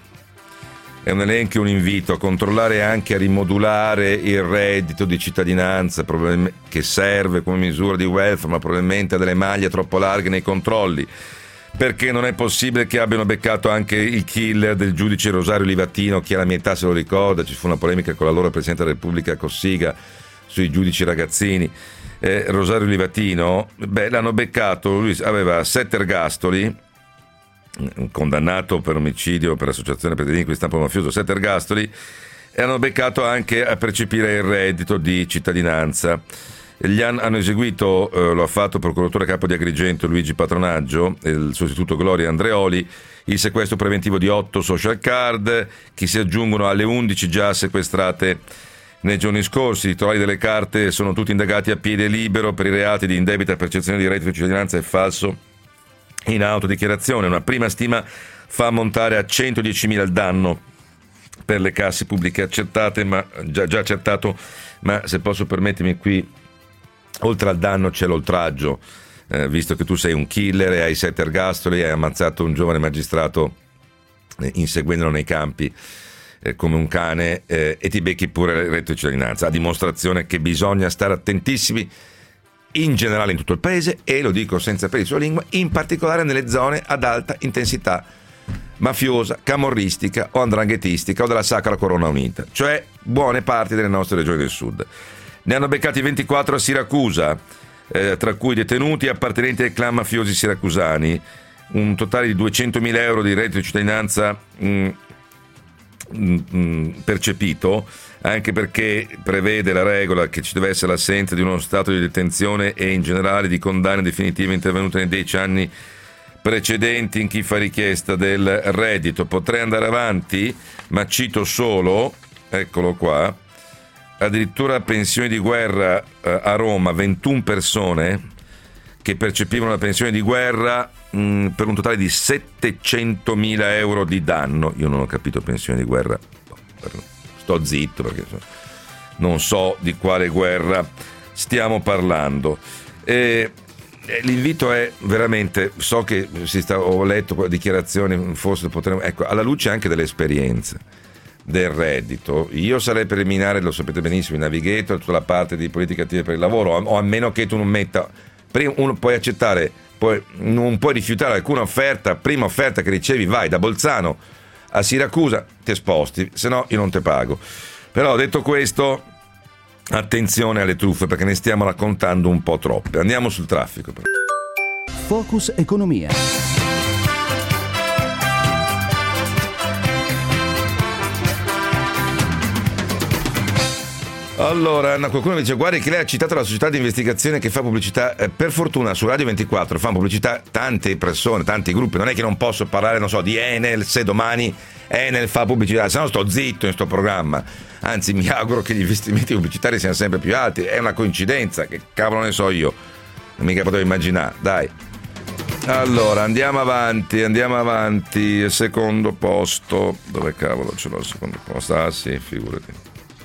un invito a controllare e anche a rimodulare il reddito di cittadinanza, che serve come misura di welfare, ma probabilmente ha delle maglie troppo larghe nei controlli, perché non è possibile che abbiano beccato anche il killer del giudice Rosario Livatino. Chi ha la mia età se lo ricorda, ci fu una polemica con l'allora Presidente della Repubblica Cossiga sui giudici ragazzini. Rosario Livatino, l'hanno beccato, lui aveva 7 ergastoli, condannato per omicidio, per associazione per delinquere di stampo mafioso, 7 ergastoli, e hanno beccato anche a percepire il reddito di cittadinanza. Hanno eseguito, lo ha fatto il procuratore capo di Agrigento Luigi Patronaggio e il sostituto Gloria Andreoli, il sequestro preventivo di 8 social card che si aggiungono alle 11 già sequestrate nei giorni scorsi. I titolari delle carte sono tutti indagati a piede libero per i reati di indebita percezione di reddito di cittadinanza e falso in autodichiarazione. Una prima stima fa ammontare a 110.000 il danno per le casse pubbliche accertate, ma già accertato, ma se posso permettermi qui, oltre al danno c'è l'oltraggio, visto che tu sei un killer e hai 7 ergastoli e hai ammazzato un giovane magistrato inseguendolo nei campi come un cane, e ti becchi pure il reddito di cittadinanza, a dimostrazione che bisogna stare attentissimi in generale in tutto il paese, e lo dico senza peli sulla lingua, in particolare nelle zone ad alta intensità mafiosa, camorristica o andranghetistica o della Sacra Corona Unita, cioè buone parti delle nostre regioni del sud. Ne hanno beccati 24 a Siracusa, tra cui detenuti appartenenti ai clan mafiosi siracusani, un totale di 200.000 euro di reddito di cittadinanza percepito, anche perché prevede la regola che ci deve essere l'assenza di uno stato di detenzione e in generale di condanne definitive intervenute nei 10 anni precedenti in chi fa richiesta del reddito. Potrei andare avanti, ma cito solo, eccolo qua, addirittura pensioni di guerra a Roma, 21 persone che percepivano la pensione di guerra per un totale di 700.000 euro di danno. Io non ho capito pensione di guerra, sto zitto perché non so di quale guerra stiamo parlando. L'invito è veramente, so che ho letto dichiarazioni, forse potremmo, ecco, alla luce anche delle esperienze del reddito, io sarei per eliminare, lo sapete benissimo, il navigator, tutta la parte di politiche attive per il lavoro, o a meno che tu non metta, uno puoi accettare, non puoi rifiutare alcuna offerta, prima offerta che ricevi vai da Bolzano a Siracusa, ti sposti, se no io non te pago. Però detto questo, attenzione alle truffe, perché ne stiamo raccontando un po' troppe. Andiamo sul traffico. Focus Economia. Allora, qualcuno dice: guardi che lei ha citato la società di investigazione che fa pubblicità. Per fortuna su Radio 24 fanno pubblicità tante persone, tanti gruppi. Non è che non posso parlare, non so, di Enel se domani Enel fa pubblicità, se no sto zitto in sto programma. Anzi, mi auguro che gli investimenti pubblicitari siano sempre più alti. È una coincidenza, che cavolo ne so io, non mica potevo immaginare. Dai, allora andiamo avanti. Secondo posto, dove cavolo ce l'ho il secondo posto? Ah sì, figurati.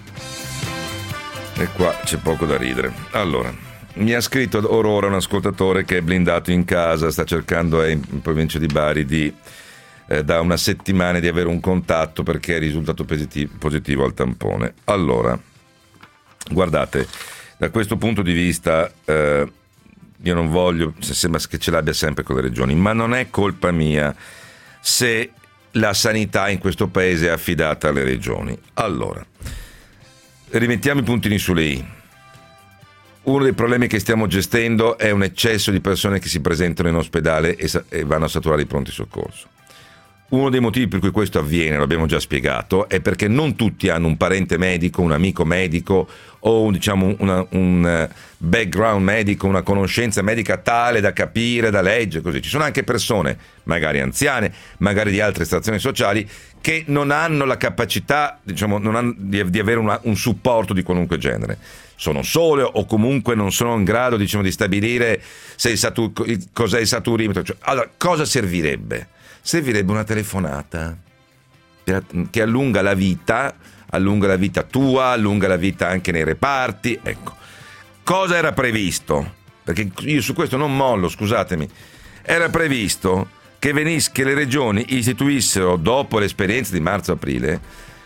E qua c'è poco da ridere. Allora, mi ha scritto Aurora, un ascoltatore che è blindato in casa, sta cercando in provincia di Bari da una settimana di avere un contatto perché è risultato positivo al tampone. Allora, guardate, da questo punto di vista io non voglio, sembra che ce l'abbia sempre con le regioni, ma non è colpa mia se la sanità in questo paese è affidata alle regioni. Allora, rimettiamo i puntini sulle i. Uno dei problemi che stiamo gestendo è un eccesso di persone che si presentano in ospedale e vanno a saturare i pronti soccorso. Uno dei motivi per cui questo avviene, l'abbiamo già spiegato, è perché non tutti hanno un parente medico, un amico medico o un background medico, una conoscenza medica tale da capire, da leggere, così. Ci sono anche persone, magari anziane, magari di altre estrazioni sociali, che non hanno la capacità, di avere un supporto di qualunque genere. Sono sole o comunque non sono in grado, di stabilire cos'è il saturimetro. Allora, cosa servirebbe? Servirebbe una telefonata che allunga la vita tua, allunga la vita anche nei reparti. Ecco, cosa era previsto? Perché io su questo non mollo, scusatemi. Era previsto che le regioni istituissero, dopo l'esperienza di marzo-aprile,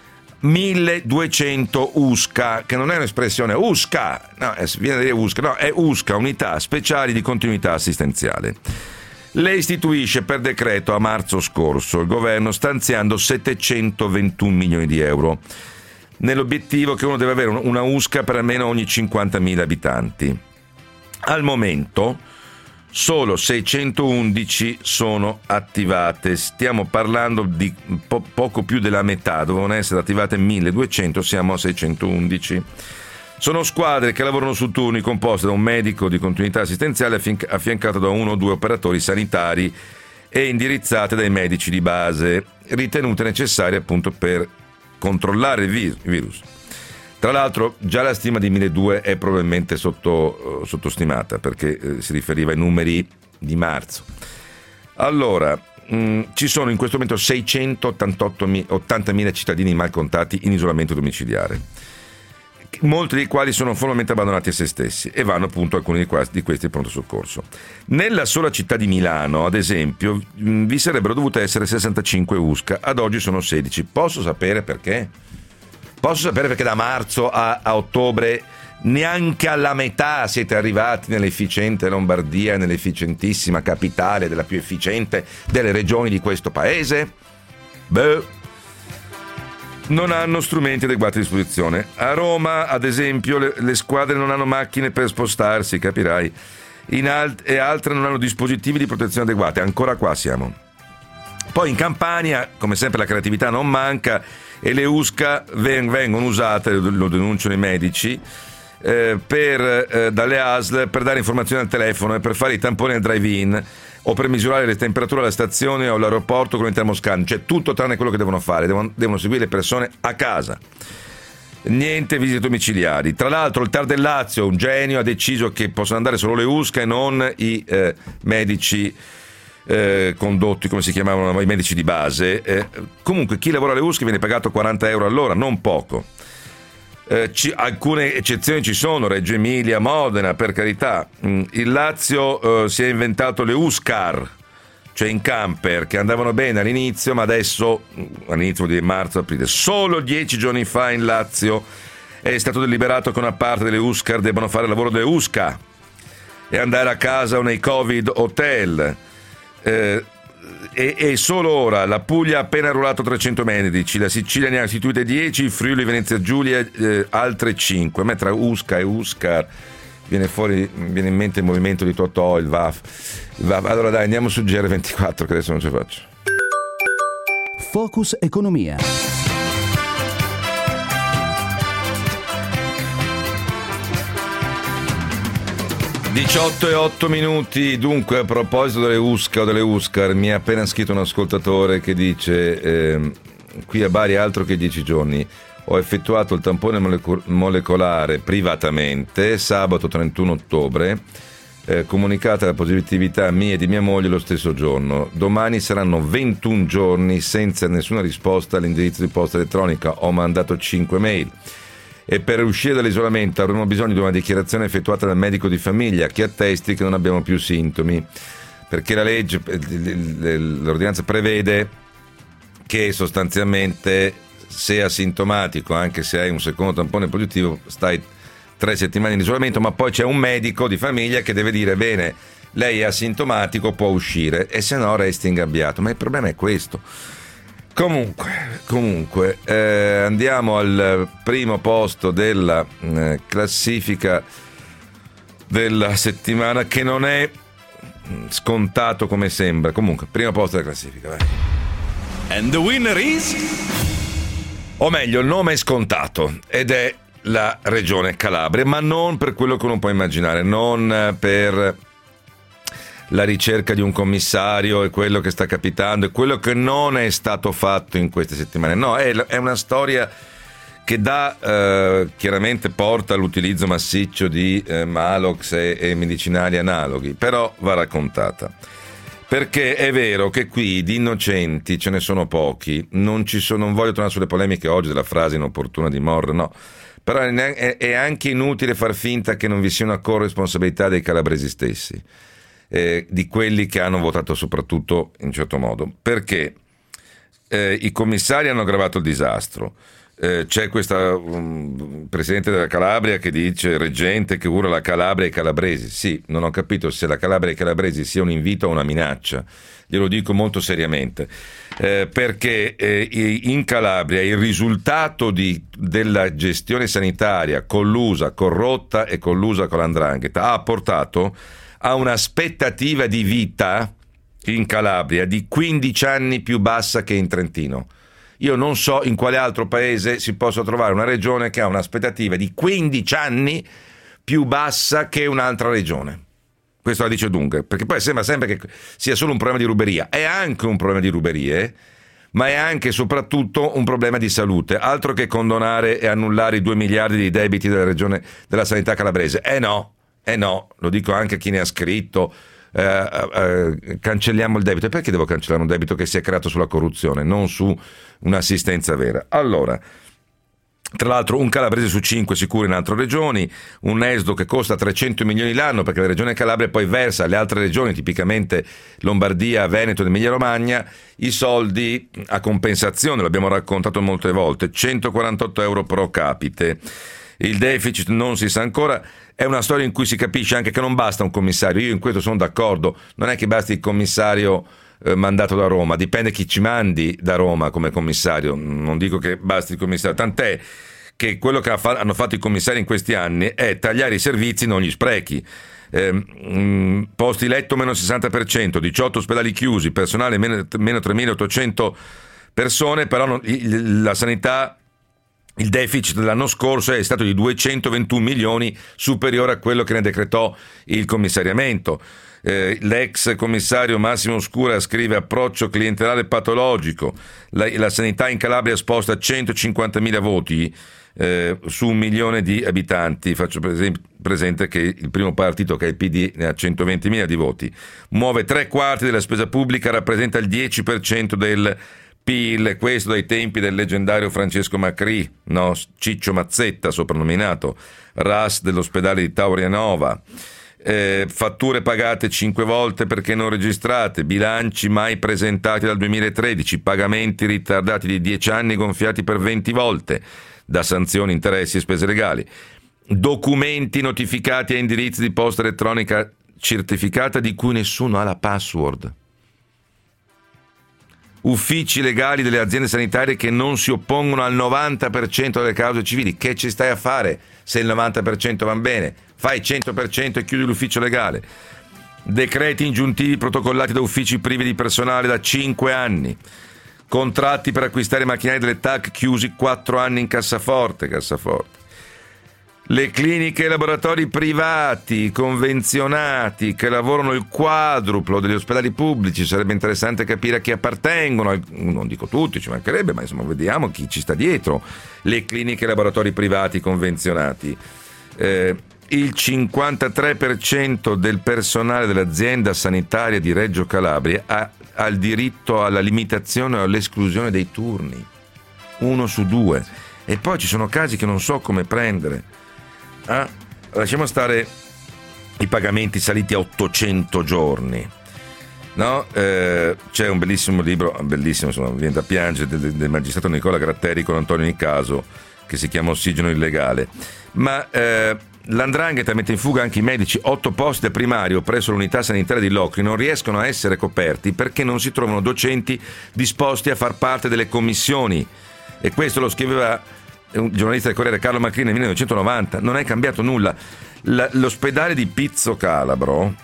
1200 USCA, che non è un'espressione USCA, no, viene da dire USCA, no, è USCA, unità speciali di continuità assistenziale. Le istituisce per decreto a marzo scorso il governo, stanziando 721 milioni di euro, nell'obiettivo che uno deve avere una USCA per almeno ogni 50.000 abitanti. Al momento solo 611 sono attivate, stiamo parlando di poco più della metà, dovevano essere attivate 1200, siamo a 611. Sono squadre che lavorano su turni composte da un medico di continuità assistenziale affiancato da uno o due operatori sanitari e indirizzate dai medici di base, ritenute necessarie appunto per controllare il virus. Tra l'altro già la stima di 1200 è probabilmente sottostimata, perché si riferiva ai numeri di marzo. Allora, ci sono in questo momento 680.000 cittadini malcontati in isolamento domiciliare, molti dei quali sono formalmente abbandonati a se stessi, e vanno appunto alcuni di questi in pronto soccorso. Nella sola città di Milano, ad esempio, vi sarebbero dovute essere 65 USCA, ad oggi sono 16. Posso sapere perché? Posso sapere perché da marzo a ottobre neanche alla metà siete arrivati nell'efficiente Lombardia, nell'efficientissima capitale, della più efficiente delle regioni di questo paese? Non hanno strumenti adeguati a disposizione. A Roma, ad esempio, le squadre non hanno macchine per spostarsi, capirai, e altre non hanno dispositivi di protezione adeguati. Ancora qua siamo. Poi in Campania, come sempre, la creatività non manca e le USCA vengono usate, lo denunciano i medici, dalle ASL per dare informazioni al telefono e per fare i tamponi al drive-in o per misurare le temperature alla stazione o all'aeroporto con il termoscan, cioè tutto tranne quello che devono fare, devono seguire le persone a casa. Niente visite domiciliari. Tra l'altro il TAR del Lazio, un genio, ha deciso che possono andare solo le USCA e non i medici condotti, come si chiamavano, i medici di base. Comunque chi lavora alle USCA viene pagato 40 euro all'ora, non poco. Alcune eccezioni ci sono, Reggio Emilia, Modena, per carità. Il Lazio si è inventato le Uscar, cioè in camper, che andavano bene all'inizio, ma adesso, all'inizio di marzo-aprile, solo 10 giorni fa in Lazio è stato deliberato che una parte delle Uscar debbano fare il lavoro delle Usca e andare a casa o nei Covid hotel. E solo ora la Puglia ha appena arruolato 300 medici, la Sicilia ne ha istituite 10, Friuli, Venezia Giulia altre 5. A me tra Usca e Uscar viene in mente il movimento di Totò, il VAF. Allora dai, andiamo su GR24 che adesso non ce la faccio. Focus Economia. 18:08. Dunque, a proposito delle Usca o delle Uscar, mi ha appena scritto un ascoltatore che dice qui a Bari altro che 10 giorni, ho effettuato il tampone molecolare privatamente sabato 31 ottobre, comunicata la positività mia e di mia moglie lo stesso giorno. Domani saranno 21 giorni senza nessuna risposta all'indirizzo di posta elettronica, ho mandato 5 mail. E per uscire dall'isolamento avremo bisogno di una dichiarazione effettuata dal medico di famiglia che attesti che non abbiamo più sintomi, perché la legge, l'ordinanza prevede che sostanzialmente se asintomatico, anche se hai un secondo tampone positivo, stai 3 settimane in isolamento, ma poi c'è un medico di famiglia che deve dire bene, lei è asintomatico, può uscire, e se no resti ingabbiato. Ma il problema è questo. Comunque andiamo al primo posto della classifica della settimana, che non è scontato come sembra. Comunque, primo posto della classifica, vai. And the winner is? O meglio, il nome è scontato ed è la regione Calabria, ma non per quello che uno può immaginare, non per la ricerca di un commissario e quello che sta capitando e quello che non è stato fatto in queste settimane. No, è una storia che chiaramente porta all'utilizzo massiccio di Malox e medicinali analoghi, però va raccontata. Perché è vero che qui di innocenti ce ne sono pochi, non voglio tornare sulle polemiche oggi della frase inopportuna di Morra, no, però è anche inutile far finta che non vi sia una corresponsabilità dei calabresi stessi. Di quelli che hanno votato soprattutto in certo modo, perché i commissari hanno aggravato il disastro. C'è questa presidente della Calabria che dice, reggente, che urla la Calabria ai calabresi. Sì, non ho capito se la Calabria ai calabresi sia un invito o una minaccia, glielo dico molto seriamente, perché in Calabria il risultato della gestione sanitaria collusa, corrotta e collusa con l''ndrangheta ha portato ha un'aspettativa di vita in Calabria di 15 anni più bassa che in Trentino. Io non so in quale altro paese si possa trovare una regione che ha un'aspettativa di 15 anni più bassa che un'altra regione. Questo la dice dunque, perché poi sembra sempre che sia solo un problema di ruberia. È anche un problema di ruberie, ma è anche e soprattutto un problema di salute. Altro che condonare e annullare i 2 miliardi di debiti della regione della sanità calabrese. No, lo dico anche a chi ne ha scritto, cancelliamo il debito. E perché devo cancellare un debito che si è creato sulla corruzione, non su un'assistenza vera? Allora, tra l'altro un calabrese su 5 si cura in altre regioni, un esdo che costa 300 milioni l'anno, perché la regione Calabria poi versa alle altre regioni, tipicamente Lombardia, Veneto ed Emilia Romagna, i soldi a compensazione, l'abbiamo raccontato molte volte, 148 euro pro capite. Il deficit non si sa ancora, è una storia in cui si capisce anche che non basta un commissario. Io in questo sono d'accordo, non è che basti il commissario mandato da Roma, dipende chi ci mandi da Roma come commissario, non dico che basti il commissario, tant'è che quello che hanno fatto i commissari in questi anni è tagliare i servizi, non gli sprechi. Posti letto meno 60%, 18 ospedali chiusi, personale meno 3.800 persone, però la sanità, il deficit dell'anno scorso è stato di 221 milioni, superiore a quello che ne decretò il commissariamento. L'ex commissario Massimo Scura scrive: approccio clientelare patologico, la sanità in Calabria sposta 150.000 voti su 1 milione di abitanti. Faccio presente che il primo partito, che è il PD, ne ha 120.000 di voti, muove 3/4 della spesa pubblica, rappresenta il 10% del PIL, questo dai tempi del leggendario Francesco Macri, no? Ciccio Mazzetta soprannominato, RAS dell'ospedale di Taurianova, fatture pagate 5 volte perché non registrate, bilanci mai presentati dal 2013, pagamenti ritardati di 10 anni gonfiati per 20 volte da sanzioni, interessi e spese legali, documenti notificati a indirizzi di posta elettronica certificata di cui nessuno ha la password, uffici legali delle aziende sanitarie che non si oppongono al 90% delle cause civili. Che ci stai a fare se il 90% va bene? Fai 100% e chiudi l'ufficio legale. Decreti ingiuntivi protocollati da uffici privi di personale da 5 anni. Contratti per acquistare macchinari delle TAC chiusi 4 anni in cassaforte. Le cliniche e i laboratori privati convenzionati che lavorano il quadruplo degli ospedali pubblici, sarebbe interessante capire a chi appartengono, non dico tutti, ci mancherebbe, ma insomma vediamo chi ci sta dietro. Le cliniche e i laboratori privati convenzionati, il 53% del personale dell'azienda sanitaria di Reggio Calabria ha il diritto alla limitazione o all'esclusione dei turni, 1 su 2, e poi ci sono casi che non so come prendere. Lasciamo stare i pagamenti saliti a 800 giorni, no? C'è un bellissimo libro, bellissimo, insomma, viene da piangere, del magistrato Nicola Gratteri con Antonio Nicaso, che si chiama Ossigeno illegale. Ma l''ndrangheta mette in fuga anche i medici. 8 posti da primario presso l'unità sanitaria di Locri non riescono a essere coperti perché non si trovano docenti disposti a far parte delle commissioni, e questo lo scriveva un giornalista del Corriere, Carlo Macri, nel 1990. Non è cambiato nulla. L'ospedale di Pizzo Calabro,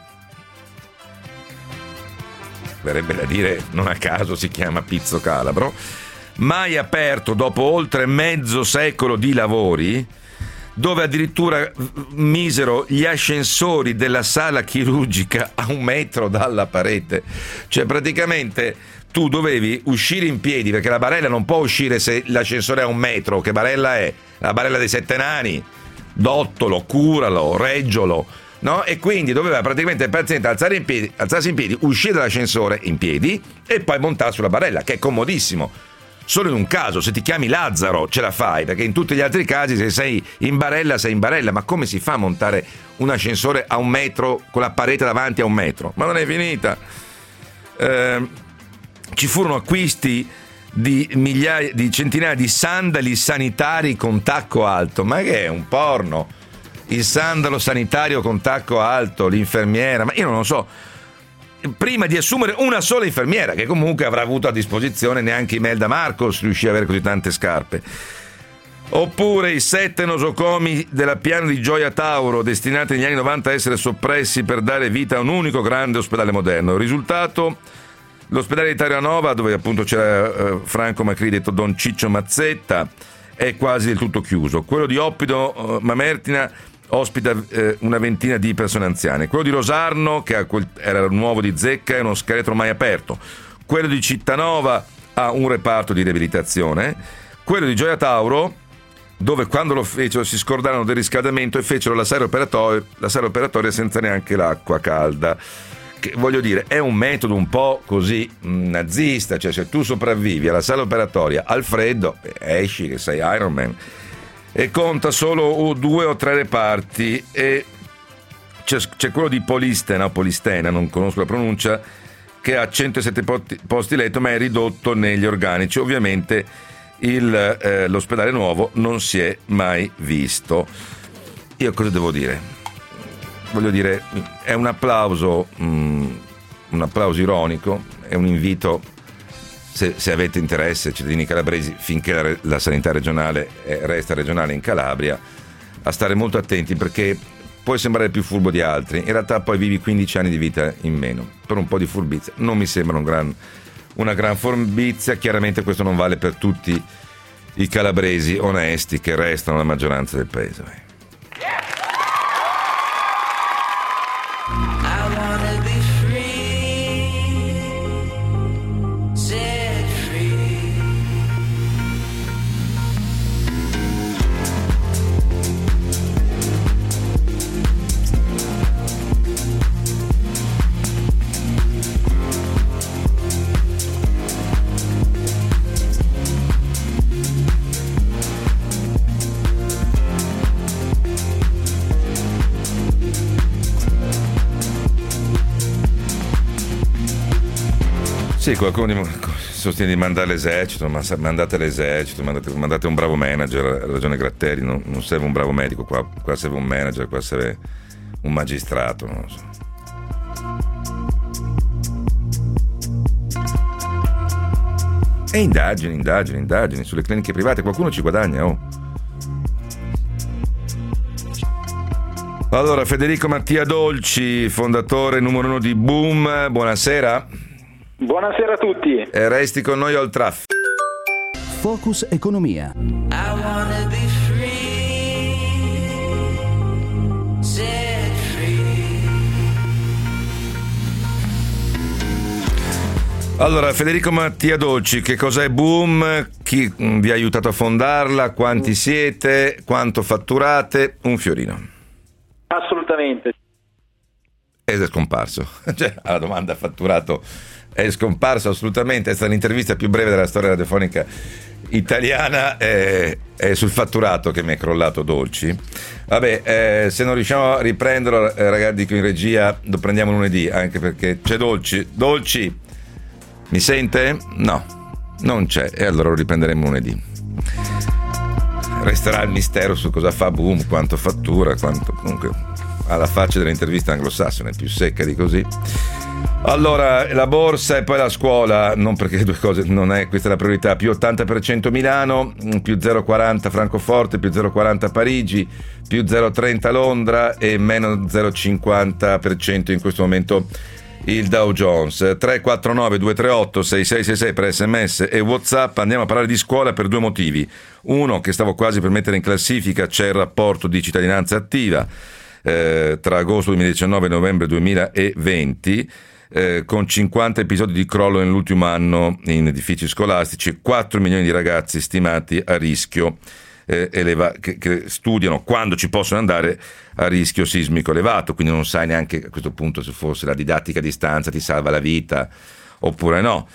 verrebbe da dire non a caso si chiama Pizzo Calabro, mai aperto dopo oltre mezzo secolo di lavori, dove addirittura misero gli ascensori della sala chirurgica a 1 metro dalla parete. Cioè praticamente tu dovevi uscire in piedi, perché la barella non può uscire se l'ascensore è a 1 metro. Che barella è? La barella dei 7 nani. Dottolo, curalo, reggiolo, no? E quindi doveva praticamente il paziente alzarsi in piedi, uscire dall'ascensore in piedi e poi montare sulla barella, che è comodissimo. Solo in un caso, se ti chiami Lazzaro, ce la fai, perché in tutti gli altri casi se sei in barella, sei in barella. Ma come si fa a montare un ascensore a 1 metro con la parete davanti a 1 metro? Ma non è finita. Ci furono acquisti di centinaia di sandali sanitari con tacco alto. Ma che è un porno? Il sandalo sanitario con tacco alto, l'infermiera, ma io non lo so. Prima di assumere una sola infermiera, che comunque avrà avuto a disposizione, neanche Imelda Marcos riuscì ad avere così tante scarpe. Oppure i 7 nosocomi della piana di Gioia Tauro, destinati negli anni 90 a essere soppressi per dare vita a un unico grande ospedale moderno. Il risultato? L'ospedale di Taurianova, dove appunto c'era Franco Macri, detto Don Ciccio Mazzetta, è quasi del tutto chiuso. Quello di Oppido Mamertina ospita una ventina di persone anziane. Quello di Rosarno, che era nuovo di zecca, è uno scheletro mai aperto. Quello di Cittanova ha un reparto di riabilitazione. Quello di Gioia Tauro, dove quando lo fecero si scordarono del riscaldamento e fecero la sala operatoria senza neanche l'acqua calda. Che, voglio dire, è un metodo un po' così nazista, cioè se tu sopravvivi alla sala operatoria al freddo, esci che sei Iron Man. E conta solo 2 o 3 reparti, e c'è quello di Polistena, non conosco la pronuncia, che ha 107 posti letto, ma è ridotto negli organici. Ovviamente l'ospedale nuovo non si è mai visto. Io cosa devo dire? Voglio dire, è un applauso ironico, è un invito, se avete interesse, cittadini calabresi, finché la sanità regionale resta regionale in Calabria, a stare molto attenti, perché puoi sembrare più furbo di altri, in realtà poi vivi 15 anni di vita in meno. Per un po' di furbizia non mi sembra una gran furbizia. Chiaramente questo non vale per tutti i calabresi onesti che restano la maggioranza del paese. Sì, qualcuno sostiene di mandare l'esercito, ma mandate l'esercito, mandate un bravo manager, ha ragione Gratteri, non serve un bravo medico, qua serve un manager, qua serve un magistrato, non lo so. E indagini sulle cliniche private, qualcuno ci guadagna, oh. Allora, Federico Mattia Dolci, fondatore numero 1 di Boom, buonasera. Buonasera a tutti. Resti con noi al traffico. Focus Economia. Allora, Federico Mattia Dolci, che cos'è Boom? Chi vi ha aiutato a fondarla? Quanti siete? Quanto fatturate? Un fiorino. Assolutamente. Ed è scomparso. Cioè, alla domanda fatturato è scomparso assolutamente. È stata l'intervista più breve della storia radiofonica italiana. È sul fatturato che mi è crollato Dolci. Vabbè, se non riusciamo a riprenderlo, ragazzi, dico in regia, lo prendiamo lunedì, anche perché c'è Dolci. Mi sente? No, non c'è, e allora lo riprenderemo lunedì. Resterà il mistero su cosa fa Boom, quanto fattura, quanto comunque alla faccia dell'intervista anglosassone, più secca di così. Allora, la borsa e poi la scuola, non perché le due cose non è questa la priorità, più 80% Milano, più 0,40 Francoforte, più 0,40 Parigi, più 0,30 Londra e meno 0,50% in questo momento il Dow Jones. 349 238 6666 per SMS e WhatsApp. Andiamo a parlare di scuola per due motivi. Uno, che stavo quasi per mettere in classifica, c'è il rapporto di cittadinanza attiva tra agosto 2019 e novembre 2020, con 50 episodi di crollo nell'ultimo anno in edifici scolastici, 4 milioni di ragazzi stimati a rischio che studiano quando ci possono andare a rischio sismico elevato, quindi non sai neanche a questo punto se forse la didattica a distanza ti salva la vita oppure no.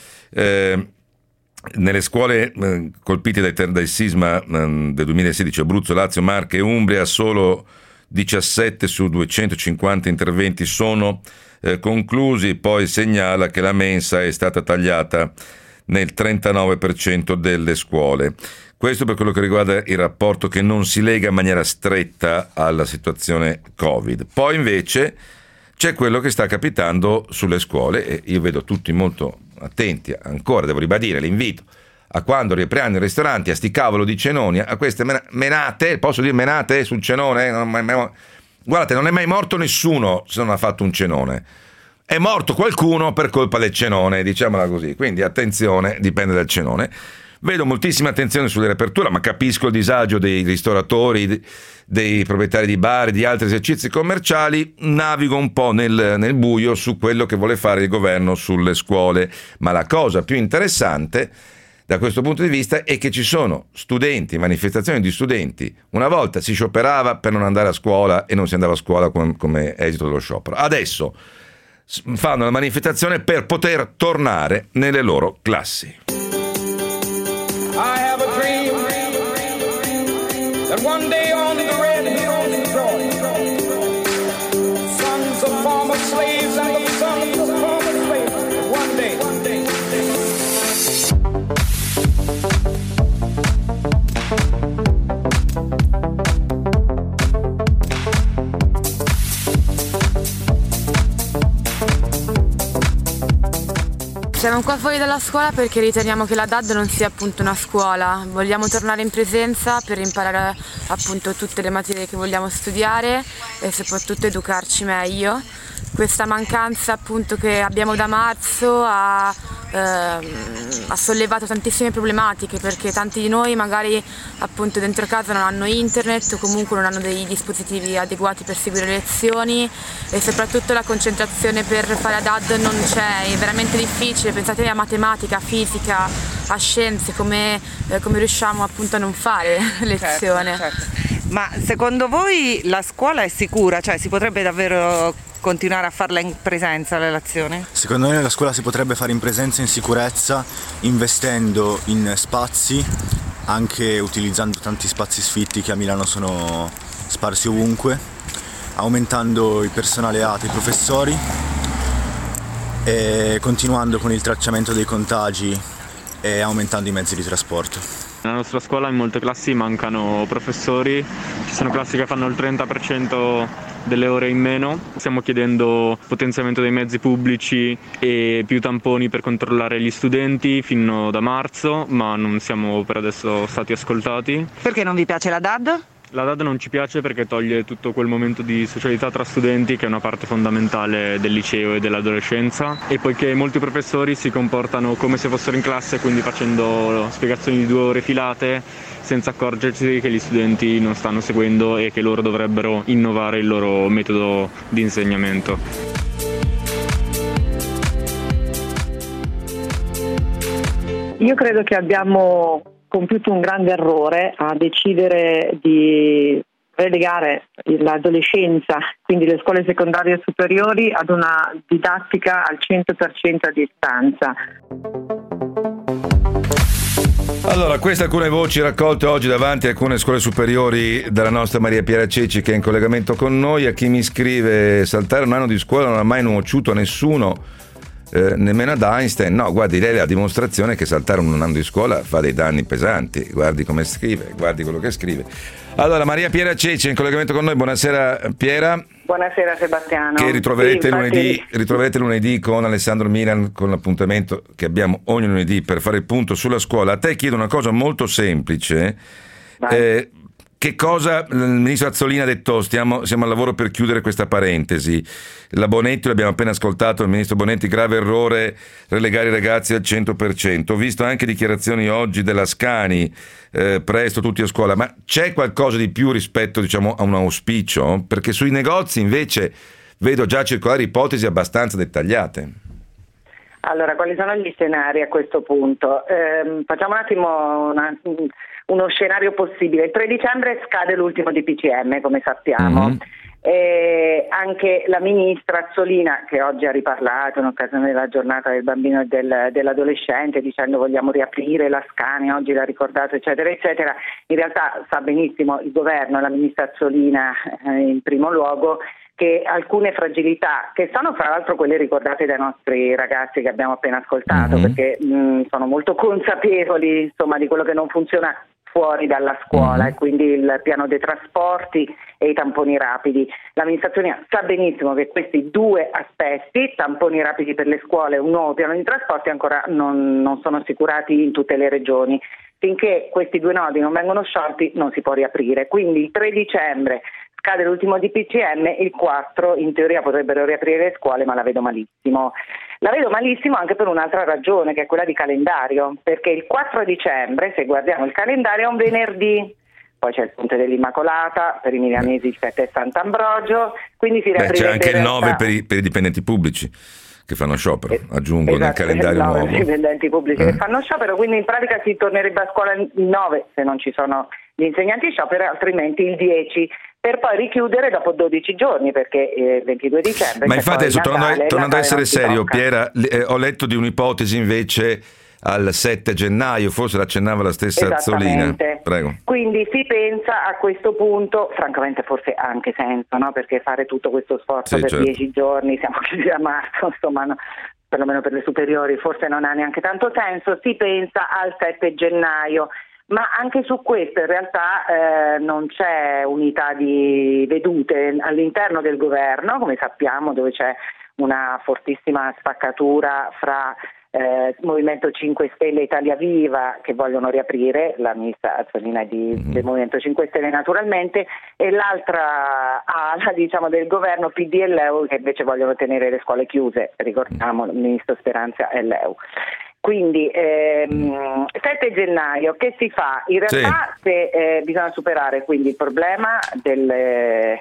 Nelle scuole colpite dal sisma del 2016, Abruzzo, Lazio, Marche e Umbria, solo 17 su 250 interventi sono conclusi. Poi segnala che la mensa è stata tagliata nel 39% delle scuole. Questo per quello che riguarda il rapporto che non si lega in maniera stretta alla situazione Covid. Poi invece c'è quello che sta capitando sulle scuole e io vedo tutti molto attenti, ancora devo ribadire l'invito a quando riapriranno i ristoranti, a sti cavolo di cenoni, a queste menate, posso dire menate sul cenone? Guardate, non è mai morto nessuno se non ha fatto un cenone. È morto qualcuno per colpa del cenone, diciamola così. Quindi attenzione, dipende dal cenone. Vedo moltissima attenzione sulle riaperture, ma capisco il disagio dei ristoratori, dei proprietari di bar, di altri esercizi commerciali. Navigo un po' nel buio su quello che vuole fare il governo sulle scuole. Ma la cosa più interessante da questo punto di vista è che ci sono studenti, manifestazioni di studenti. Una volta si scioperava per non andare a scuola e non si andava a scuola come esito dello sciopero. Adesso fanno la manifestazione per poter tornare nelle loro classi. I have a dream that one day on the red hills of Georgia, sons of former slaves and the sons of former slaves, one day. Siamo qua fuori dalla scuola perché riteniamo che la DAD non sia appunto una scuola. Vogliamo tornare in presenza per imparare appunto tutte le materie che vogliamo studiare e soprattutto educarci meglio. Questa mancanza appunto che abbiamo da marzo ha sollevato tantissime problematiche, perché tanti di noi magari appunto dentro casa non hanno internet o comunque non hanno dei dispositivi adeguati per seguire le lezioni e soprattutto la concentrazione per fare la DAD non c'è, è veramente difficile. Pensate a matematica, a fisica, a scienze, come riusciamo appunto a non fare lezione. Certo. Ma secondo voi la scuola è sicura? Cioè si potrebbe davvero continuare a farla in presenza le lezioni? Secondo me la scuola si potrebbe fare in presenza, in sicurezza, investendo in spazi, anche utilizzando tanti spazi sfitti che a Milano sono sparsi ovunque, aumentando il personale ATA, i professori e continuando con il tracciamento dei contagi e aumentando i mezzi di trasporto. Nella nostra scuola in molte classi mancano professori, ci sono classi che fanno il 30% delle ore in meno. Stiamo chiedendo potenziamento dei mezzi pubblici e più tamponi per controllare gli studenti fino da marzo, ma non siamo per adesso stati ascoltati. Perché non vi piace la DAD? La DAD non ci piace perché toglie tutto quel momento di socialità tra studenti che è una parte fondamentale del liceo e dell'adolescenza, e poiché molti professori si comportano come se fossero in classe, quindi facendo spiegazioni di 2 ore filate senza accorgersi che gli studenti non stanno seguendo e che loro dovrebbero innovare il loro metodo di insegnamento. Io credo che abbiamo compiuto un grande errore a decidere di relegare l'adolescenza, quindi le scuole secondarie superiori, ad una didattica al 100% a distanza. Allora, queste alcune voci raccolte oggi davanti a alcune scuole superiori dalla nostra Maria Piera Ceci, che è in collegamento con noi. A chi mi scrive: saltare un anno di scuola non ha mai nuociuto a nessuno, nemmeno ad Einstein. No, guardi, lei è la dimostrazione che saltare un anno di scuola fa dei danni pesanti. Guardi come scrive, guardi quello che scrive. Allora, Maria Piera Ceci in collegamento con noi. Buonasera Piera. Buonasera Sebastiano. Che ritroverete lunedì con Alessandro Milan, con l'appuntamento che abbiamo ogni lunedì per fare il punto sulla scuola. A te chiedo una cosa molto semplice. Che cosa il ministro Azzolina ha detto? Siamo al lavoro per chiudere questa parentesi. La Bonetti, l'abbiamo appena ascoltato, il ministro Bonetti: grave errore relegare i ragazzi al 100%. Ho visto anche dichiarazioni oggi della Scani, presto tutti a scuola. Ma c'è qualcosa di più rispetto, diciamo, a un auspicio? Perché sui negozi invece vedo già circolare ipotesi abbastanza dettagliate. Allora, quali sono gli scenari a questo punto? Facciamo un attimo uno scenario possibile. Il 3 dicembre scade l'ultimo DPCM, come sappiamo. Mm-hmm. Anche la ministra Azzolina, che oggi ha riparlato in occasione della giornata del bambino e dell'adolescente, dicendo vogliamo riaprire la Scani, oggi l'ha ricordato, eccetera eccetera, in realtà sa benissimo il governo e la ministra Azzolina in primo luogo che alcune fragilità, che sono fra l'altro quelle ricordate dai nostri ragazzi che abbiamo appena ascoltato, perché sono molto consapevoli, insomma, di quello che non funziona fuori dalla scuola, e quindi il piano dei trasporti e i tamponi rapidi. L'amministrazione sa benissimo che questi 2 aspetti, tamponi rapidi per le scuole e un nuovo piano di trasporti, ancora non sono assicurati in tutte le regioni. Finché questi 2 nodi non vengono sciolti non si può riaprire. Quindi il 3 dicembre scade l'ultimo DPCM, il 4 in teoria potrebbero riaprire le scuole, ma la vedo malissimo. La vedo malissimo anche per un'altra ragione, che è quella di calendario, perché il 4 dicembre, se guardiamo il calendario, è un venerdì, poi c'è il Ponte dell'Immacolata, per i milanesi il 7 è Sant'Ambrogio, quindi si riaprirebbe. C'è anche il 9 per i dipendenti pubblici che fanno sciopero, aggiungo, nel calendario nuovo. I dipendenti pubblici che fanno sciopero, quindi in pratica si tornerebbe a scuola il 9 se non ci sono gli insegnanti in sciopero, altrimenti il 10, per poi richiudere dopo 12 giorni, perché il 22 dicembre. Ma infatti adesso, tornando a essere serio, Piera, ho letto di un'ipotesi invece al 7 gennaio, forse l'accennava la stessa Azzolina. Prego. Quindi si pensa a questo punto, francamente forse ha anche senso, no? Perché fare tutto questo sforzo per 10 giorni, siamo chiusi a marzo, insomma, no? Perlomeno per le superiori forse non ha neanche tanto senso. Si pensa al 7 gennaio. Ma anche su questo in realtà non c'è unità di vedute all'interno del governo, come sappiamo, dove c'è una fortissima spaccatura fra Movimento 5 Stelle e Italia Viva, che vogliono riaprire, la ministra Azzolina del Movimento 5 Stelle naturalmente, e l'altra ala, diciamo, del governo, PD e LeU, che invece vogliono tenere le scuole chiuse, ricordiamo il ministro Speranza e LeU. Quindi 7 gennaio che si fa? In realtà bisogna superare quindi il problema del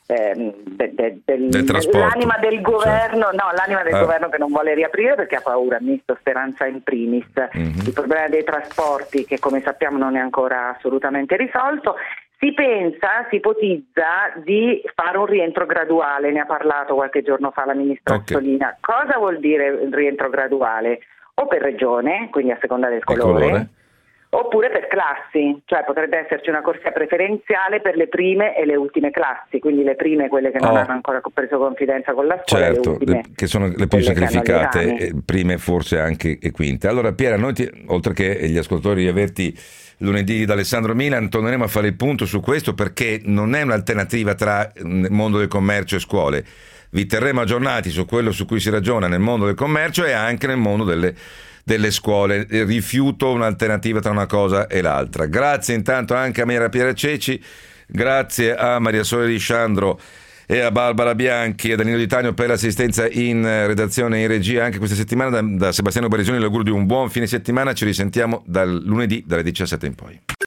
l'anima del governo, l'anima del governo che non vuole riaprire perché ha paura, il ministro Speranza in primis, il problema dei trasporti che come sappiamo non è ancora assolutamente risolto. Si ipotizza di fare un rientro graduale, ne ha parlato qualche giorno fa la ministra Azzolina. Cosa vuol dire il rientro graduale? O per regione, quindi a seconda del colore, Oppure per classi, cioè potrebbe esserci una corsia preferenziale per le prime e le ultime classi, quindi le prime quelle che non hanno ancora preso confidenza con la scuola, certo, le ultime, che sono le più sacrificate, prime forse anche e quinte. Allora Piera, noi oltre che gli ascoltatori di averti lunedì da Alessandro Milan, torneremo a fare il punto su questo, perché non è un'alternativa tra mondo del commercio e scuole. Vi terremo aggiornati su quello su cui si ragiona nel mondo del commercio e anche nel mondo delle scuole. Rifiuto un'alternativa tra una cosa e l'altra. Grazie intanto anche a Maria Piera Ceci, grazie a Maria Sole Lisciandro e a Barbara Bianchi e Danilo Di Tanio per l'assistenza in redazione e in regia anche questa settimana. Da Sebastiano Barisoni l'augurio di un buon fine settimana, ci risentiamo dal lunedì dalle 17 in poi.